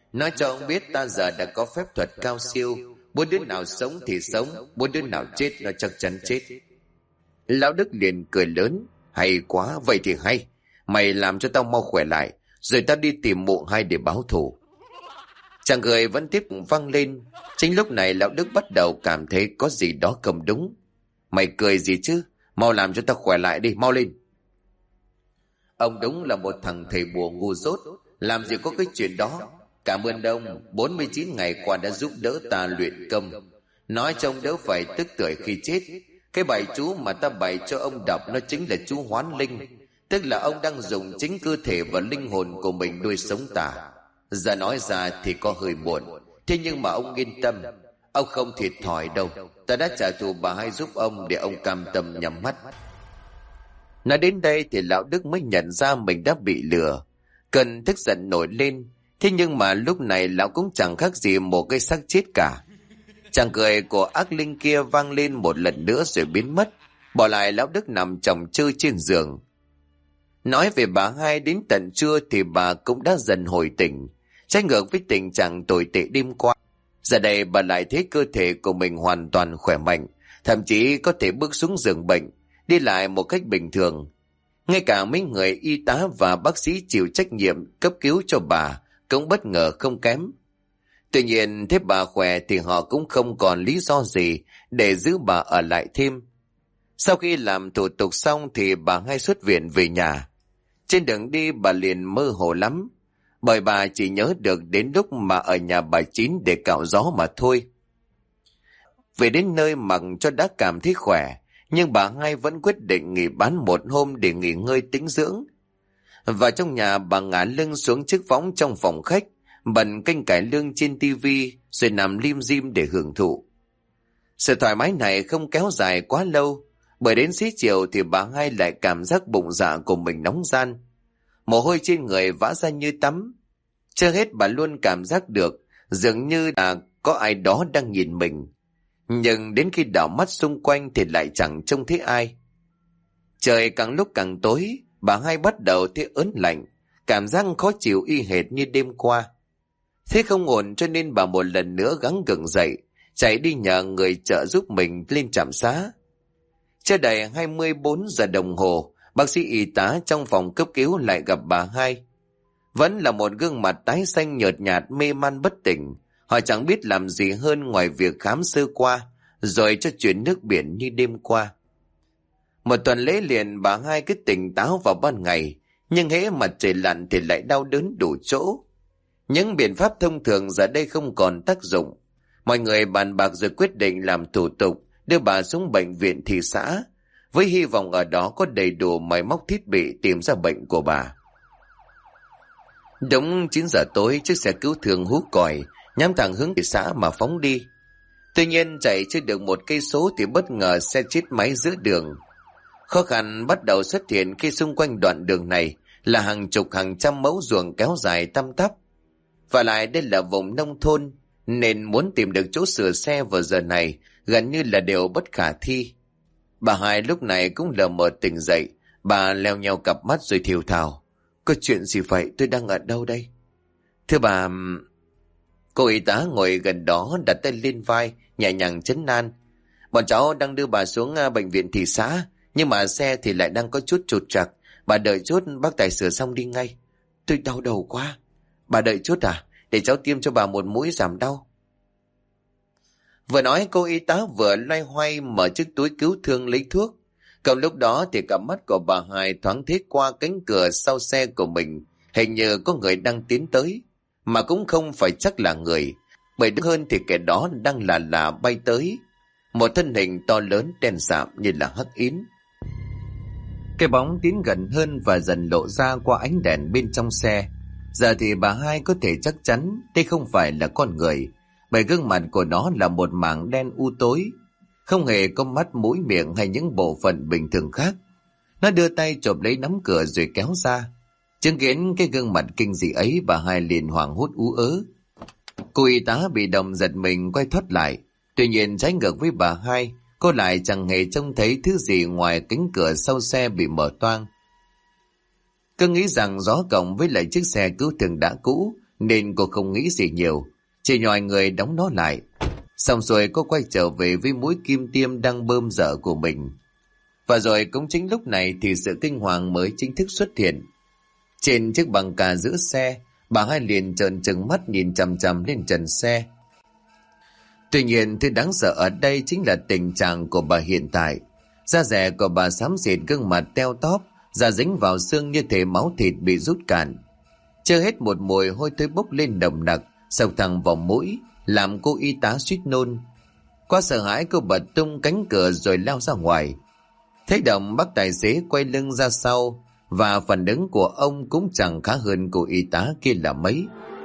S1: Nói cho ông biết ta giờ đã có phép thuật cao siêu, muốn đứa nào sống thì sống, muốn đứa nào chết nó chắc chắn chết. Lão Đức liền cười lớn. Hay quá, vậy thì hay. Mày làm cho tao mau khỏe lại, rồi tao đi tìm mụ hai để báo thù. Chàng cười vẫn tiếp vang lên. Chính lúc này lão Đức bắt đầu cảm thấy có gì đó không đúng. Mày cười gì chứ? Mau làm cho tao khỏe lại đi, mau lên. Ông đúng là một thằng thầy bùa ngu dốt, làm gì có cái chuyện đó. Cảm ơn ông, 49 ngày qua đã giúp đỡ ta luyện công. Nói cho ông đỡ phải tức tưởi khi chết. Cái bài chú mà ta bày cho ông đọc nó chính là chú hoán linh, tức là ông đang dùng chính cơ thể và linh hồn của mình nuôi sống ta. Giờ nói ra thì có hơi buồn, thế nhưng mà ông yên tâm, ông không thiệt thòi đâu. Ta đã trả thù bà hai giúp ông để ông cam tâm nhắm mắt. Nói đến đây thì lão Đức mới nhận ra mình đã bị lừa. Cơn tức giận nổi lên, thế nhưng mà lúc này lão cũng chẳng khác gì một cái xác chết cả. Chàng cười của ác linh kia vang lên một lần nữa rồi biến mất, bỏ lại lão Đức nằm chồng chơ trên giường. Nói về bà hai, đến tận trưa thì bà cũng đã dần hồi tỉnh, trái ngược với tình trạng tồi tệ đêm qua. Giờ đây bà lại thấy cơ thể của mình hoàn toàn khỏe mạnh, thậm chí có thể bước xuống giường bệnh, đi lại một cách bình thường. Ngay cả mấy người y tá và bác sĩ chịu trách nhiệm cấp cứu cho bà cũng bất ngờ không kém. Tuy nhiên thấy bà khỏe thì họ cũng không còn lý do gì để giữ bà ở lại thêm. Sau khi làm thủ tục xong thì bà hai xuất viện về nhà. Trên đường đi bà liền mơ hồ lắm, bởi bà chỉ nhớ được đến lúc mà ở nhà bà Chín để cạo gió mà thôi. Về đến nơi mặc cho đã cảm thấy khỏe, nhưng bà hai vẫn quyết định nghỉ bán một hôm để nghỉ ngơi tĩnh dưỡng. Và trong nhà bà ngả lưng xuống chiếc võng trong phòng khách, bật kênh cải lương trên tivi rồi nằm lim dim để hưởng thụ. Sự thoải mái này không kéo dài quá lâu, bởi đến xế chiều thì bà hai lại cảm giác bụng dạ của mình nóng ran. Mồ hôi trên người vã ra như tắm. Chưa hết bà luôn cảm giác được dường như là có ai đó đang nhìn mình. Nhưng đến khi đảo mắt xung quanh thì lại chẳng trông thấy ai. Trời càng lúc càng tối, bà hai bắt đầu thấy ớn lạnh, cảm giác khó chịu y hệt như đêm qua. Thế không ổn cho nên bà một lần nữa gắng gượng dậy, chạy đi nhờ người trợ giúp mình lên trạm xá. Chưa đầy 24 giờ đồng hồ, bác sĩ y tá trong phòng cấp cứu lại gặp bà hai. Vẫn là một gương mặt tái xanh nhợt nhạt mê man bất tỉnh. Họ chẳng biết làm gì hơn ngoài việc khám sơ qua, rồi cho chuyển nước biển như đêm qua. Một tuần lễ liền bà hai cứ tỉnh táo vào ban ngày, nhưng hễ mặt trời lặn thì lại đau đớn đủ chỗ. Những biện pháp thông thường giờ đây không còn tác dụng. Mọi người bàn bạc rồi quyết định làm thủ tục đưa bà xuống bệnh viện thị xã, với hy vọng ở đó có đầy đủ máy móc thiết bị tìm ra bệnh của bà. Đúng 9 giờ tối, chiếc xe cứu thương hú còi nhắm thẳng hướng thị xã mà phóng đi. Tuy nhiên chạy chưa được 1 cây số thì bất ngờ xe chết máy giữa đường. Khó khăn bắt đầu xuất hiện khi xung quanh đoạn đường này là hàng chục hàng trăm mẫu ruộng kéo dài tăm tắp. Và lại đây là vùng nông thôn, nên muốn tìm được chỗ sửa xe vào giờ này gần như là điều bất khả thi. Bà hai lúc này cũng lờ mờ tỉnh dậy, bà leo nheo cặp mắt rồi thều thào. Có chuyện gì vậy, tôi đang ở đâu đây? Thưa bà... Cô y tá ngồi gần đó đặt tay lên vai, nhẹ nhàng trấn an. Bọn cháu đang đưa bà xuống bệnh viện thị xã, nhưng mà xe thì lại đang có chút trục trặc. Bà đợi chút, bác tài sửa xong đi ngay. Tôi đau đầu quá. Bà đợi chút à? Để cháu tiêm cho bà một mũi giảm đau. Vừa nói cô y tá vừa loay hoay mở chiếc túi cứu thương lấy thuốc. Còn lúc đó thì cặp mắt của bà hai thoáng thấy qua cánh cửa sau xe của mình. Hình như có người đang tiến tới, mà cũng không phải chắc là người, bởi đúng hơn thì kẻ đó đang là bay tới. Một thân hình to lớn đen sạm như là hắc yến. Cái bóng tiến gần hơn và dần lộ ra qua ánh đèn bên trong xe. Giờ thì bà hai có thể chắc chắn đây không phải là con người, bởi gương mặt của nó là một mảng đen u tối, không hề có mắt mũi miệng hay những bộ phận bình thường khác. Nó đưa tay chộp lấy nắm cửa rồi kéo ra. Chứng kiến cái gương mặt kinh dị ấy, bà hai liền hoảng hốt ú ớ. Cô y tá bị động giật mình quay thoát lại. Tuy nhiên trái ngược với bà hai, cô lại chẳng hề trông thấy thứ gì ngoài cánh cửa sau xe bị mở toang. Cứ nghĩ rằng gió cộng với lại chiếc xe cứu thương đã cũ nên cô không nghĩ gì nhiều, chỉ nhòi người đóng nó lại. Xong rồi cô quay trở về với mũi kim tiêm đang bơm dở của mình. Và rồi cũng chính lúc này thì sự kinh hoàng mới chính thức xuất hiện. Trên chiếc băng ca giữa xe, bà Hai liền trợn trừng mắt nhìn chằm chằm lên trần xe. Tuy nhiên thứ đáng sợ ở đây chính là tình trạng của bà hiện tại. Da rẻ của bà xám xịt, gương mặt teo tóp, da dính vào xương như thể máu thịt bị rút cạn. Chưa hết một mùi hôi thối bốc lên nồng nặc, xộc thẳng vào mũi, làm cô y tá suýt nôn. Quá sợ hãi, cô bật tung cánh cửa rồi lao ra ngoài. Thấy động, bác tài xế quay lưng ra sau, và phản ứng của ông cũng chẳng khá hơn cô y tá kia là mấy.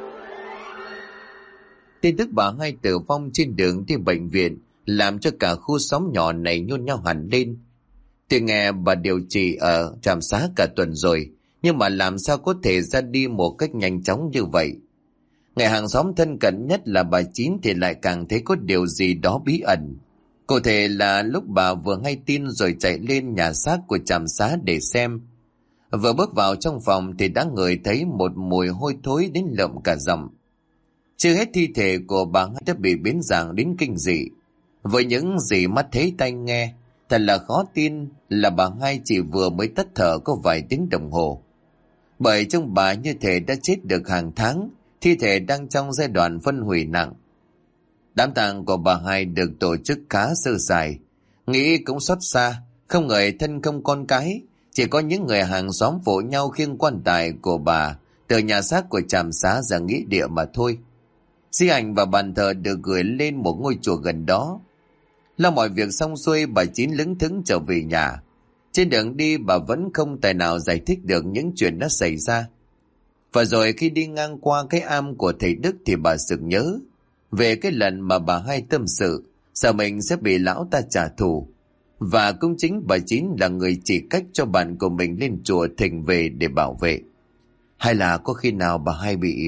S1: Tin tức bà Hai tử vong trên đường đi bệnh viện làm cho cả khu xóm nhỏ này nhôn nhao hẳn lên. Tuy nghe bà điều trị ở trạm xá cả tuần rồi, nhưng mà làm sao có thể ra đi một cách nhanh chóng như vậy. Người hàng xóm thân cận nhất là bà Chín thì lại càng thấy có điều gì đó bí ẩn. Cụ thể là lúc bà vừa hay tin rồi chạy lên nhà xác của trạm xá để xem. Vừa bước vào trong phòng thì đã ngửi thấy một mùi hôi thối đến lợm cả giọng. Chưa hết, thi thể của bà Hai đã bị biến dạng đến kinh dị. Với những gì mắt thấy tai nghe, thật là khó tin là bà Hai chỉ vừa mới tắt thở có vài tiếng đồng hồ. Bởi trong bà như thể đã chết được hàng tháng, thi thể đang trong giai đoạn phân hủy nặng. Đám tang của bà Hai được tổ chức khá sơ sài. Nghĩ cũng xót xa, không người thân không con cái, chỉ có những người hàng xóm vỗ nhau khiêng quan tài của bà từ nhà xác của trạm xá ra nghĩa địa mà thôi. Di ảnh và bàn thờ được gửi lên một ngôi chùa gần đó. Lo mọi việc xong xuôi, bà Chín lững thững trở về nhà. Trên đường đi bà vẫn không tài nào giải thích được những chuyện đã xảy ra. Và rồi khi đi ngang qua cái am của thầy Đức thì bà sực nhớ về cái lần mà bà Hai tâm sự sợ mình sẽ bị lão ta trả thù. Và cũng chính bà Chín là người chỉ cách cho bạn của mình lên chùa thỉnh về để bảo vệ. Hay là có khi nào bà Hai bị...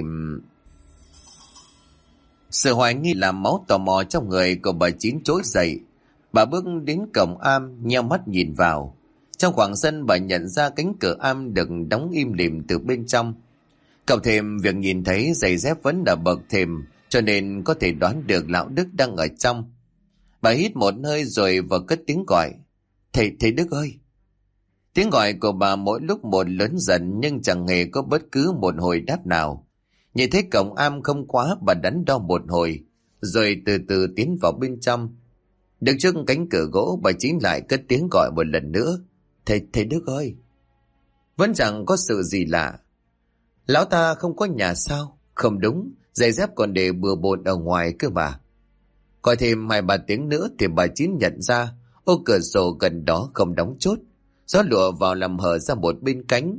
S1: Sự hoài nghi làm máu tò mò trong người của bà Chín trỗi dậy. Bà bước đến cổng am, nheo mắt nhìn vào. Trong khoảng sân bà nhận ra cánh cửa am được đóng im lìm từ bên trong. Cộng thêm việc nhìn thấy giày dép vẫn ở bậc thềm, cho nên có thể đoán được lão Đức đang ở trong. Bà hít một hơi rồi và cất tiếng gọi. Thầy Đức ơi! Tiếng gọi của bà mỗi lúc một lớn dần nhưng chẳng hề có bất cứ một hồi đáp nào. Nhìn thấy cổng am không khóa, bà đắn đo một hồi, rồi từ từ tiến vào bên trong. Đứng trước cánh cửa gỗ, bà Chín lại cất tiếng gọi một lần nữa. Thầy Đức ơi! Vẫn chẳng có sự gì lạ. Lão ta không có nhà sao? Không đúng, giày dép còn để bừa bộn ở ngoài cơ mà. Gọi thêm 2-3 tiếng nữa thì bà Chín nhận ra ô cửa sổ gần đó không đóng chốt. Gió lùa vào làm hở ra một bên cánh.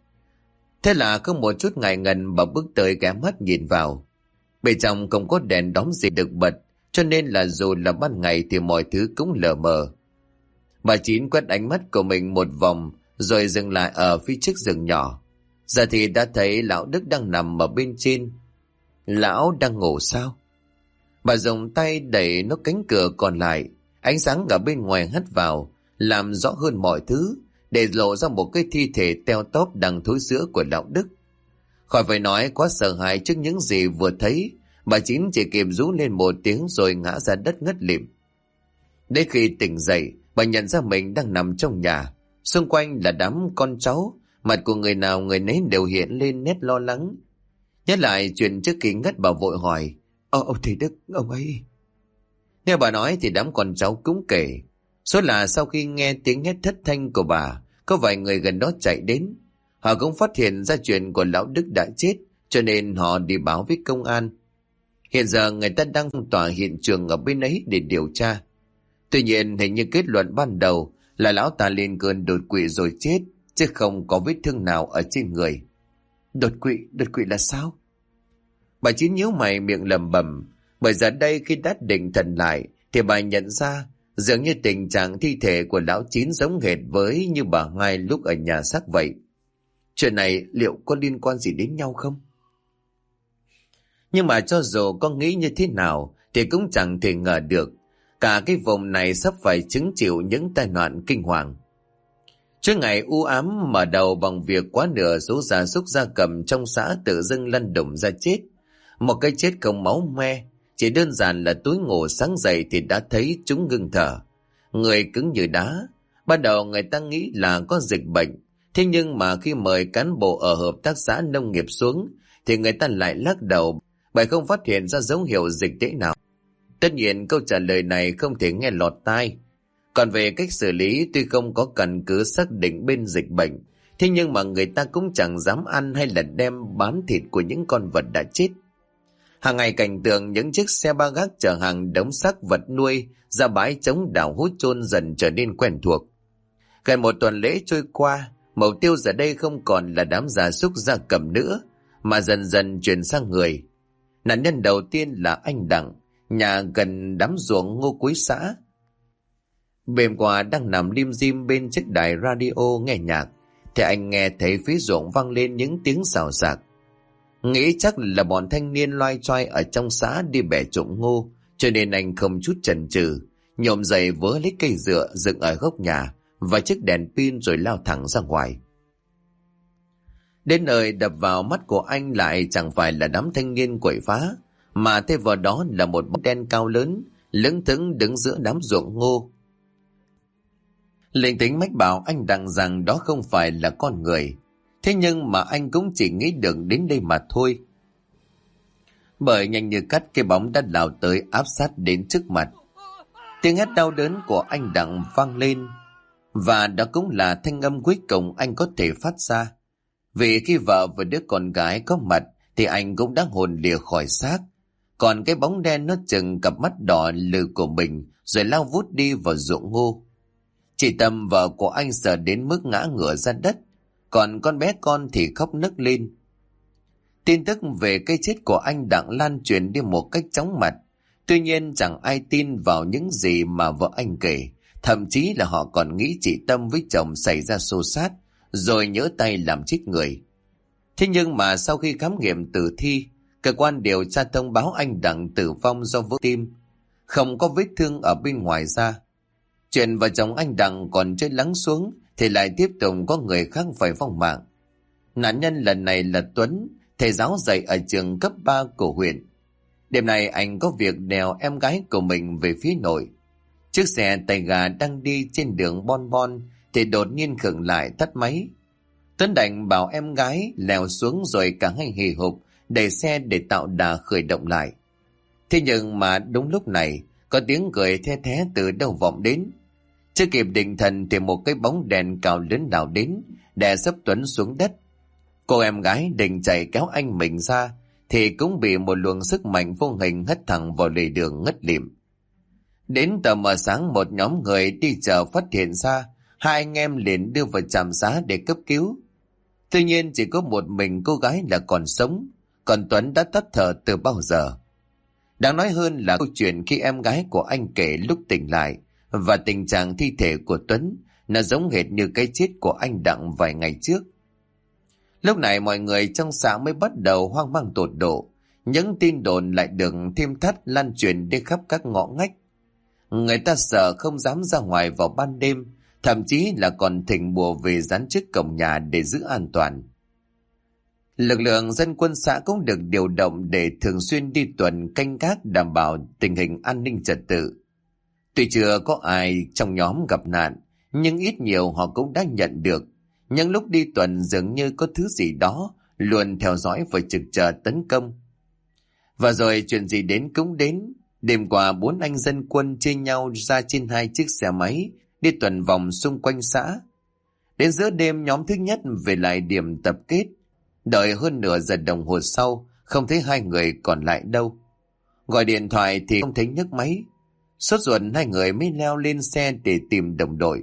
S1: Thế là không một chút ngại ngần, bà bước tới ghé mắt nhìn vào. Bên trong không có đèn đóm gì được bật, cho nên là dù là ban ngày thì mọi thứ cũng lờ mờ. Bà Chín quét ánh mắt của mình một vòng rồi dừng lại ở phía trước giường nhỏ. Giờ thì đã thấy lão Đức đang nằm ở bên trên. Lão đang ngủ sao? Bà dùng tay đẩy nốt cánh cửa còn lại. Ánh sáng ở bên ngoài hắt vào, làm rõ hơn mọi thứ, để lộ ra một cái thi thể teo tóp đang thối rữa của lão Đức. Khỏi phải nói, quá sợ hãi trước những gì vừa thấy, bà Chín chỉ kịp rú lên một tiếng rồi ngã ra đất ngất lịm. Đến khi tỉnh dậy, bà nhận ra mình đang nằm trong nhà. Xung quanh là đám con cháu, mặt của người nào người nấy đều hiện lên nét lo lắng. Nhớ lại chuyện trước khi ngất, bà vội hỏi: Thầy Đức, ông ấy... Nghe bà nói thì đám con cháu cũng kể. Số là sau khi nghe tiếng hét thất thanh của bà, có vài người gần đó chạy đến. Họ cũng phát hiện ra chuyện của lão Đức đã chết, cho nên họ đi báo với công an. Hiện giờ người ta đang phong tỏa hiện trường ở bên ấy để điều tra. Tuy nhiên hình như kết luận ban đầu là lão ta lên cơn đột quỵ rồi chết, chứ không có vết thương nào ở trên người. Đột quỵ là sao? Bà Chín nhíu mày miệng lẩm bẩm, bởi giờ đây khi đã định thần lại thì bà nhận ra dường như tình trạng thi thể của lão Chín giống hệt với như bà Hai lúc ở nhà xác vậy. Chuyện này liệu có liên quan gì đến nhau không? Nhưng mà cho dù có nghĩ như thế nào thì cũng chẳng thể ngờ được cả cái vùng này sắp phải chứng chịu những tai nạn kinh hoàng. Chuỗi ngày u ám mở đầu bằng việc quá nửa số gia súc gia cầm trong xã tự dưng lăn đùng ra chết. Một cái chết không máu me, chỉ đơn giản là tối ngủ sáng dậy thì đã thấy chúng ngưng thở, người cứng như đá. Ban đầu người ta nghĩ là có dịch bệnh, thế nhưng mà khi mời cán bộ ở hợp tác xã nông nghiệp xuống thì người ta lại lắc đầu bởi không phát hiện ra dấu hiệu dịch tễ nào. Tất nhiên câu trả lời này không thể nghe lọt tai. Còn về cách xử lý, tuy không có căn cứ xác định bên dịch bệnh, thế nhưng mà người ta cũng chẳng dám ăn hay là đem bán thịt của những con vật đã chết. Hàng ngày cảnh tượng những chiếc xe ba gác chở hàng đống xác vật nuôi ra bãi trống đào hút chôn dần trở nên quen thuộc. Gần một tuần lễ trôi qua, mục tiêu giờ đây không còn là đám gia súc gia cầm nữa, mà dần dần chuyển sang người. Nạn nhân đầu tiên là anh Đặng, nhà gần đám ruộng ngô cuối xã. Đêm qua đang nằm lim dim bên chiếc đài radio nghe nhạc, thì anh nghe thấy phía ruộng vang lên những tiếng xào xạc. Nghĩ chắc là bọn thanh niên loay choay ở trong xã đi bẻ trộm ngô, cho nên anh không chút chần chừ, nhổm dậy vớ lấy cây dựa dựng ở góc nhà và chiếc đèn pin rồi lao thẳng ra ngoài. Đến nơi đập vào mắt của anh lại chẳng phải là đám thanh niên quậy phá, mà thay vào đó là một bóng đen cao lớn, lững thững đứng giữa đám ruộng ngô. Linh tính mách bảo anh Đặng rằng đó không phải là con người, thế nhưng mà anh cũng chỉ nghĩ được đến đây mà thôi. Bởi nhanh như cắt, cái bóng đã lao tới áp sát đến trước mặt. Tiếng hét đau đớn của anh Đặng vang lên, và đó cũng là thanh âm cuối cùng anh có thể phát ra. Vì khi vợ và đứa con gái có mặt thì anh cũng đã hồn lìa khỏi xác. Còn cái bóng đen nó chừng cặp mắt đỏ lừ của mình rồi lao vút đi vào ruộng ngô. Chị Tâm, vợ của anh, sợ đến mức ngã ngửa ra đất, còn con bé con thì khóc nức lên. Tin tức về cái chết của anh Đặng lan truyền đi một cách chóng mặt. Tuy nhiên chẳng ai tin vào những gì mà vợ anh kể, thậm chí là họ còn nghĩ chị Tâm với chồng xảy ra xô xát rồi nhỡ tay làm chết người. Thế nhưng mà sau khi khám nghiệm tử thi, cơ quan điều tra thông báo anh Đặng tử vong do vỡ tim, không có vết thương ở bên ngoài da. Chuyện vợ chồng anh Đặng còn chưa lắng xuống thì lại tiếp tục có người khác phải vong mạng. Nạn nhân lần này là Tuấn, thầy giáo dạy ở trường cấp 3 của huyện. Đêm nay anh có việc đèo em gái của mình về phía nội. Chiếc xe tay gà đang đi trên đường Bon Bon thì đột nhiên khựng lại tắt máy. Tuấn đành bảo em gái leo xuống rồi cả hai hì hục đẩy xe để tạo đà khởi động lại. Thế nhưng mà đúng lúc này có tiếng cười the thé từ đâu vọng đến. Chưa kịp định thần thì một cái bóng đèn cao lớn nào đến đè sấp Tuấn xuống đất. Cô em gái định chạy kéo anh mình ra thì cũng bị một luồng sức mạnh vô hình hất thẳng vào lề đường ngất lịm. Đến tờ mờ sáng, một nhóm người đi chợ phát hiện ra, hai anh em liền đưa vào trạm xá để cấp cứu. Tuy nhiên chỉ có một mình cô gái là còn sống, còn Tuấn đã tắt thở từ bao giờ. Đáng nói hơn là câu chuyện khi em gái của anh kể lúc tỉnh lại, và tình trạng thi thể của Tuấn nó giống hệt như cái chết của anh Đặng vài ngày trước. Lúc này mọi người trong xã mới bắt đầu hoang mang tột độ. Những tin đồn lại được thêm thắt lan truyền đi khắp các ngõ ngách. Người ta sợ không dám ra ngoài vào ban đêm, thậm chí là còn thỉnh bùa về dán trước cổng nhà để giữ an toàn. Lực lượng dân quân xã cũng được điều động để thường xuyên đi tuần canh gác đảm bảo tình hình an ninh trật tự. Tuy chưa có ai trong nhóm gặp nạn, nhưng ít nhiều họ cũng đã nhận được những lúc đi tuần dường như có thứ gì đó luôn theo dõi và trực chờ tấn công. Và rồi chuyện gì đến cũng đến. Đêm qua 4 anh dân quân chia nhau ra trên 2 chiếc xe máy đi tuần vòng xung quanh xã. Đến giữa đêm, nhóm thứ nhất về lại điểm tập kết. Đợi hơn nửa giờ đồng hồ sau, không thấy hai người còn lại đâu. Gọi điện thoại thì không thấy nhấc máy. Sốt ruột hai người mới leo lên xe để tìm đồng đội.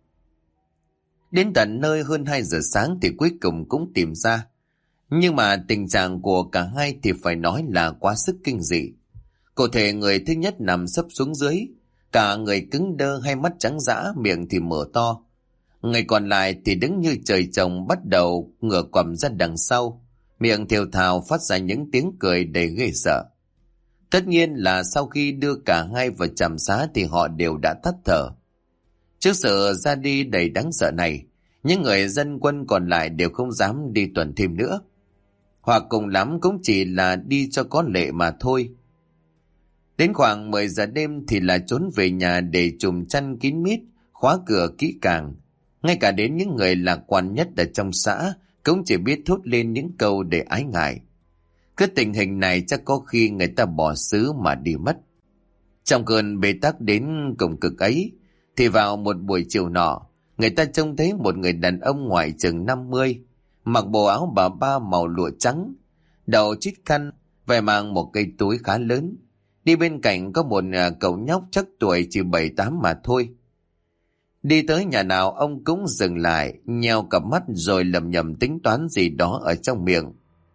S1: Đến tận nơi hơn 2 giờ sáng thì cuối cùng cũng tìm ra. Nhưng mà tình trạng của cả hai thì phải nói là quá sức kinh dị. Cụ thể, người thứ nhất nằm sấp xuống dưới, cả người cứng đơ, hai mắt trắng dã, miệng thì mở to. Người còn lại thì đứng như trời trồng, bắt đầu ngửa quằm ra đằng sau, miệng thều thào phát ra những tiếng cười đầy ghê sợ. Tất nhiên là sau khi đưa cả hai vào trạm xá thì họ đều đã tắt thở. Trước sự ra đi đầy đáng sợ này, Những người dân quân còn lại đều không dám đi tuần thêm nữa, hoặc cùng lắm cũng chỉ là đi cho có lệ mà thôi. Đến khoảng 10 giờ đêm thì là trốn về nhà để trùm chăn kín mít, khóa cửa kỹ càng. Ngay cả đến những người lạc quan nhất ở trong xã cũng chỉ biết thốt lên những câu để ái ngại. Cái tình hình này chắc có khi người ta bỏ xứ mà đi mất. Trong cơn bế tắc đến cùng cực ấy, thì vào một buổi chiều nọ, người ta trông thấy một người đàn ông ngoài chừng 50, mặc bộ áo bà ba màu lụa trắng, đầu chít khăn, vai mang một cây túi khá lớn. Đi bên cạnh có một cậu nhóc chắc tuổi chỉ 7-8 mà thôi. Đi tới nhà nào ông cũng dừng lại, nheo cặp mắt rồi lầm nhầm tính toán gì đó ở trong miệng.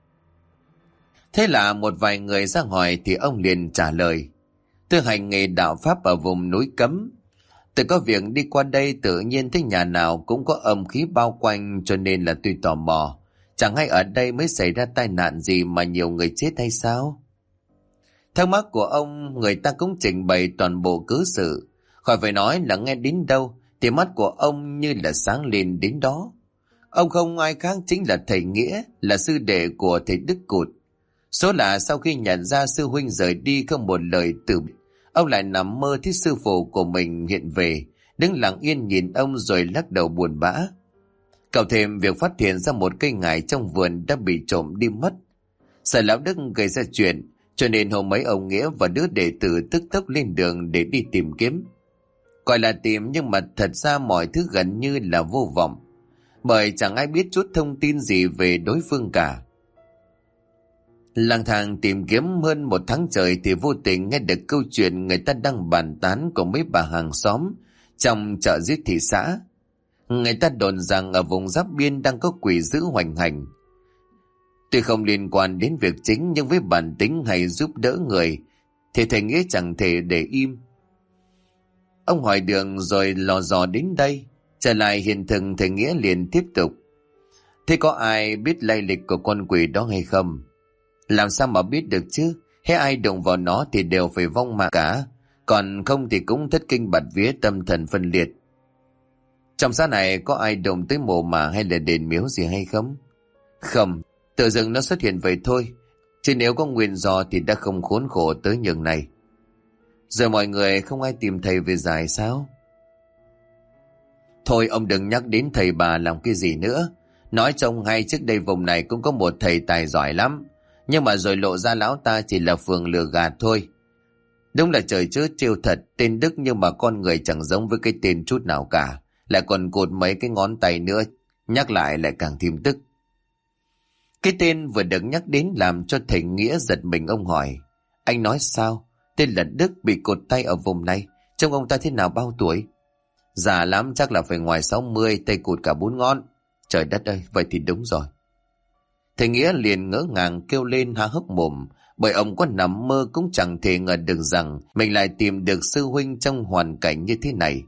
S1: Thế là một vài người ra hỏi thì ông liền trả lời: tôi hành nghề đạo pháp ở vùng núi Cấm. Tôi có việc đi qua đây tự nhiên thấy nhà nào cũng có âm khí bao quanh, cho nên là tôi tò mò. Chẳng hay ở đây mới xảy ra tai nạn gì mà nhiều người chết hay sao? Thắc mắc của ông người ta cũng trình bày toàn bộ cớ sự. Khỏi phải nói là nghe đến đâu thì mắt của ông như là sáng lên đến đó. Ông không ai khác chính là thầy Nghĩa, là sư đệ của thầy Đức Cụt. Số là sau khi nhận ra sư huynh rời đi không một lời từ biệt, ông lại nằm mơ thấy sư phụ của mình hiện về, đứng lặng yên nhìn ông rồi lắc đầu buồn bã. Cộng thêm việc phát hiện ra một cây ngải trong vườn đã bị trộm đi mất. Sợ lão Đức gây ra chuyện, cho nên hôm ấy ông Nghĩa và đứa đệ tử tức tốc lên đường để đi tìm kiếm. Gọi là tìm nhưng mà thật ra mọi thứ gần như là vô vọng, bởi chẳng ai biết chút thông tin gì về đối phương cả. Lang thang tìm kiếm hơn một tháng trời thì vô tình nghe được câu chuyện người ta đang bàn tán của mấy bà hàng xóm trong chợ dưới thị xã. Người ta đồn rằng ở vùng giáp biên đang có quỷ dữ hoành hành. Tuy không liên quan đến việc chính, nhưng với bản tính hay giúp đỡ người thì thầy Nghĩa chẳng thể để im. Ông hỏi đường rồi lò dò đến đây. Trở lại hiện thực, thầy Nghĩa liền tiếp tục: thế có ai biết lai lịch của con quỷ đó hay không? Làm sao mà biết được chứ? Hết ai đụng vào nó thì đều phải vong mạng cả, còn không thì cũng thất kinh bạt vía, tâm thần phân liệt. Trong xã này có ai đụng tới mồ mả hay là đền miếu gì hay không? Không, tự dưng nó xuất hiện vậy thôi, chứ nếu có nguyên do thì đã không khốn khổ tới nhường này. Rồi mọi người không ai tìm thầy về giải sao? Thôi ông đừng nhắc đến thầy bà làm cái gì nữa. Nói trông hay trước đây vùng này cũng có một thầy tài giỏi lắm, nhưng mà rồi lộ ra lão ta chỉ là phường lừa gạt thôi. Đúng là trời chớ trêu thật, tên Đức nhưng mà con người chẳng giống với cái tên chút nào cả, lại còn cột mấy cái ngón tay nữa, nhắc lại càng thêm tức. Cái tên vừa được nhắc đến làm cho thầy Nghĩa giật mình. Ông hỏi: anh nói sao? Tên là Đức bị cột tay ở vùng này, trông ông ta thế nào, bao tuổi? Già lắm, chắc là phải ngoài 60, tay cụt cả 4 ngón. Trời đất ơi, vậy thì đúng rồi. Thầy Nghĩa liền ngỡ ngàng kêu lên há hốc mồm, bởi ông có nằm mơ cũng chẳng thể ngờ được rằng mình lại tìm được sư huynh trong hoàn cảnh như thế này.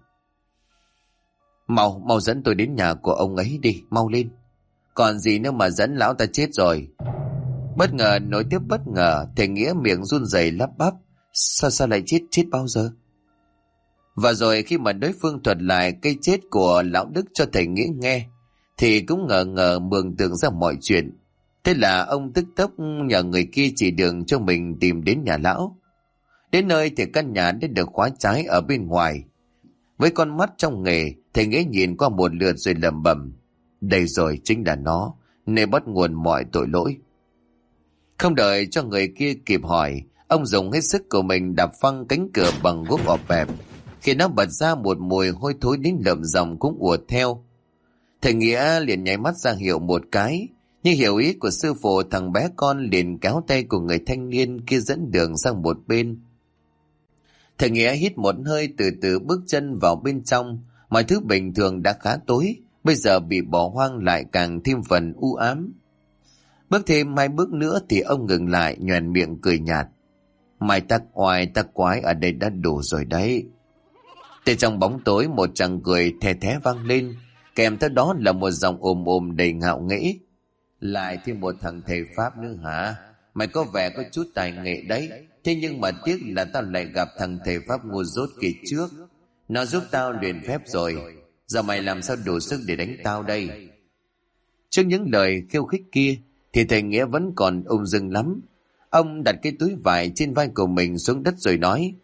S1: Mau dẫn tôi đến nhà của ông ấy đi, mau lên. Còn gì nữa mà dẫn, lão ta chết rồi. Bất ngờ nối tiếp bất ngờ, thầy Nghĩa miệng run rẩy lắp bắp: Sao lại chết bao giờ? Và rồi khi mà đối phương thuật lại cái chết của lão Đức cho thầy Nghĩa nghe, thì cũng ngờ mường tượng ra mọi chuyện. Thế là ông tức tốc nhờ người kia chỉ đường cho mình tìm đến nhà lão. Đến nơi thì căn nhà đã được khóa trái ở bên ngoài. Với con mắt trong nghề, thầy Nghĩa nhìn qua một lượt rồi lẩm bẩm: đây rồi, chính là nó, nơi bắt nguồn mọi tội lỗi. Không đợi cho người kia kịp hỏi, ông dùng hết sức của mình đạp phăng cánh cửa bằng gỗ ọp ẹp, khi nó bật ra một mùi hôi thối đến lợm giọng cũng ùa theo. Thầy Nghĩa liền nháy mắt ra hiệu một cái, như hiểu ý của sư phụ, thằng bé con liền kéo tay của người thanh niên kia dẫn đường sang một bên. Thầy Nghĩa hít một hơi, từ từ bước chân vào bên trong. Mọi thứ bình thường đã khá tối, bây giờ bị bỏ hoang lại càng thêm phần u ám. Bước thêm 2 bước nữa thì ông ngừng lại, nhoẻn miệng cười nhạt: mày tắc oai tắc quái ở đây đã đủ rồi đấy. Từ trong bóng tối một tràng cười the thé vang lên, kèm theo đó là một giọng ồm đầy ngạo nghễ: lại thêm một thằng thầy Pháp nữa hả? Mày có vẻ có chút tài nghệ đấy, thế nhưng mà tiếc là tao lại gặp thằng thầy Pháp ngu dốt kỳ trước. Nó giúp tao luyện phép rồi. Giờ mày làm sao đủ sức để đánh tao đây? Trước những lời khiêu khích kia thì thầy Nghĩa vẫn còn ung dung lắm. Ông đặt cái túi vải trên vai của mình xuống đất rồi nói: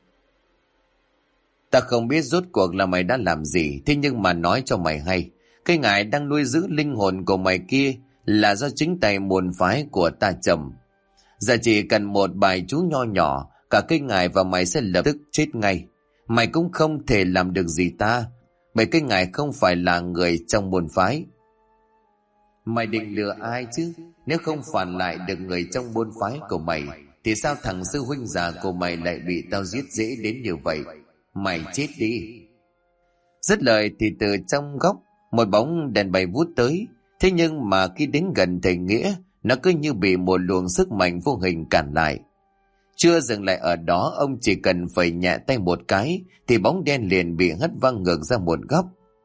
S1: Ta không biết rốt cuộc là mày đã làm gì, thế nhưng mà nói cho mày hay, cái ngài đang nuôi giữ linh hồn của mày kia là do chính tay môn phái của ta trầm. Giờ chỉ cần một bài chú nho nhỏ, cả cái ngài và mày sẽ lập tức chết ngay. Mày cũng không thể làm được gì ta, bởi cái ngài không phải là người trong môn phái. Mày định lừa ai chứ? Nếu không phản lại được người trong môn phái của mày, thì sao thằng sư huynh già của mày lại bị tao giết dễ đến như vậy? Mày chết đi. Dứt lời thì từ trong góc một bóng đèn bay vút tới. Thế nhưng mà khi đến gần thầy Nghĩa, nó cứ như bị một luồng sức mạnh vô hình cản lại. Chưa dừng lại ở đó, ông chỉ cần phẩy nhẹ tay một cái thì bóng đen liền bị hất văng ngược ra một góc.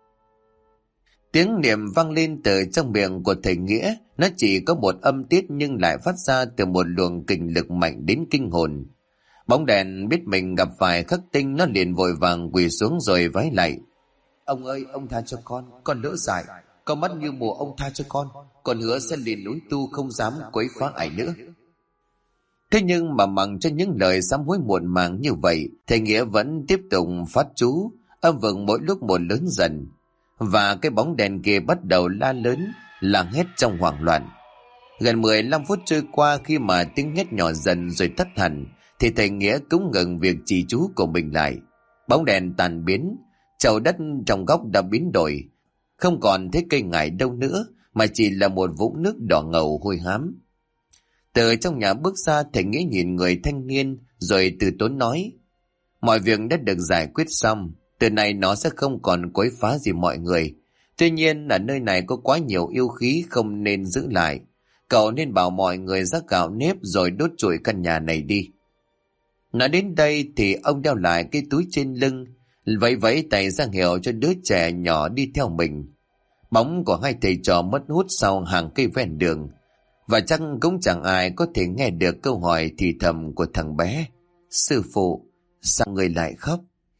S1: Tiếng niệm vang lên từ trong miệng của thầy Nghĩa. Nó chỉ có một âm tiết nhưng lại phát ra từ một luồng kình lực mạnh đến kinh hồn. Bóng đèn biết mình gặp phải khắc tinh, nó liền vội vàng quỳ xuống rồi vái lại: Ông ơi, ông tha cho con lỡ dại, con mắt như mù, ông tha cho con hứa sẽ lên núi tu không dám quấy phá ải nữa. Thế nhưng mà mặc cho những lời sám hối muộn màng như vậy, thầy Nghĩa vẫn tiếp tục phát chú, âm vựng mỗi lúc một lớn dần, và cái bóng đèn kia bắt đầu la lớn, la hét trong hoảng loạn. Gần 15 phút trôi qua, khi mà tiếng hét nhỏ dần rồi tắt hẳn, thì thầy Nghĩa cũng ngừng việc chỉ chú của mình lại. Bóng đèn tàn biến, chậu đất trong góc đã biến đổi, không còn thấy cây ngải đâu nữa, mà chỉ là một vũng nước đỏ ngầu hôi hám. Từ trong nhà bước ra, thầy Nghĩa nhìn người thanh niên rồi từ tốn nói: Mọi việc đã được giải quyết xong, từ nay nó sẽ không còn quấy phá gì mọi người. Tuy nhiên ở nơi này có quá nhiều yêu khí, không nên giữ lại. Cậu nên bảo mọi người rắc gạo nếp rồi đốt trụi căn nhà này đi. Nói đến đây thì ông đeo lại cái túi trên lưng, vẫy vẫy tay ra hiệu cho đứa trẻ nhỏ đi theo mình. Bóng của hai thầy trò mất hút sau hàng cây ven đường, và chắc cũng chẳng ai có thể nghe được câu hỏi thì thầm của thằng bé: Sư phụ, sao người lại khóc?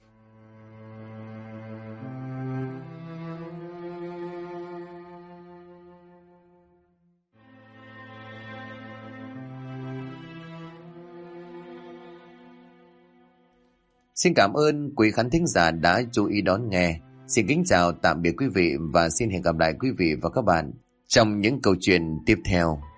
S1: Xin cảm ơn quý khán thính giả đã chú ý đón nghe. Xin kính chào tạm biệt quý vị và xin hẹn gặp lại quý vị và các bạn trong những câu chuyện tiếp theo.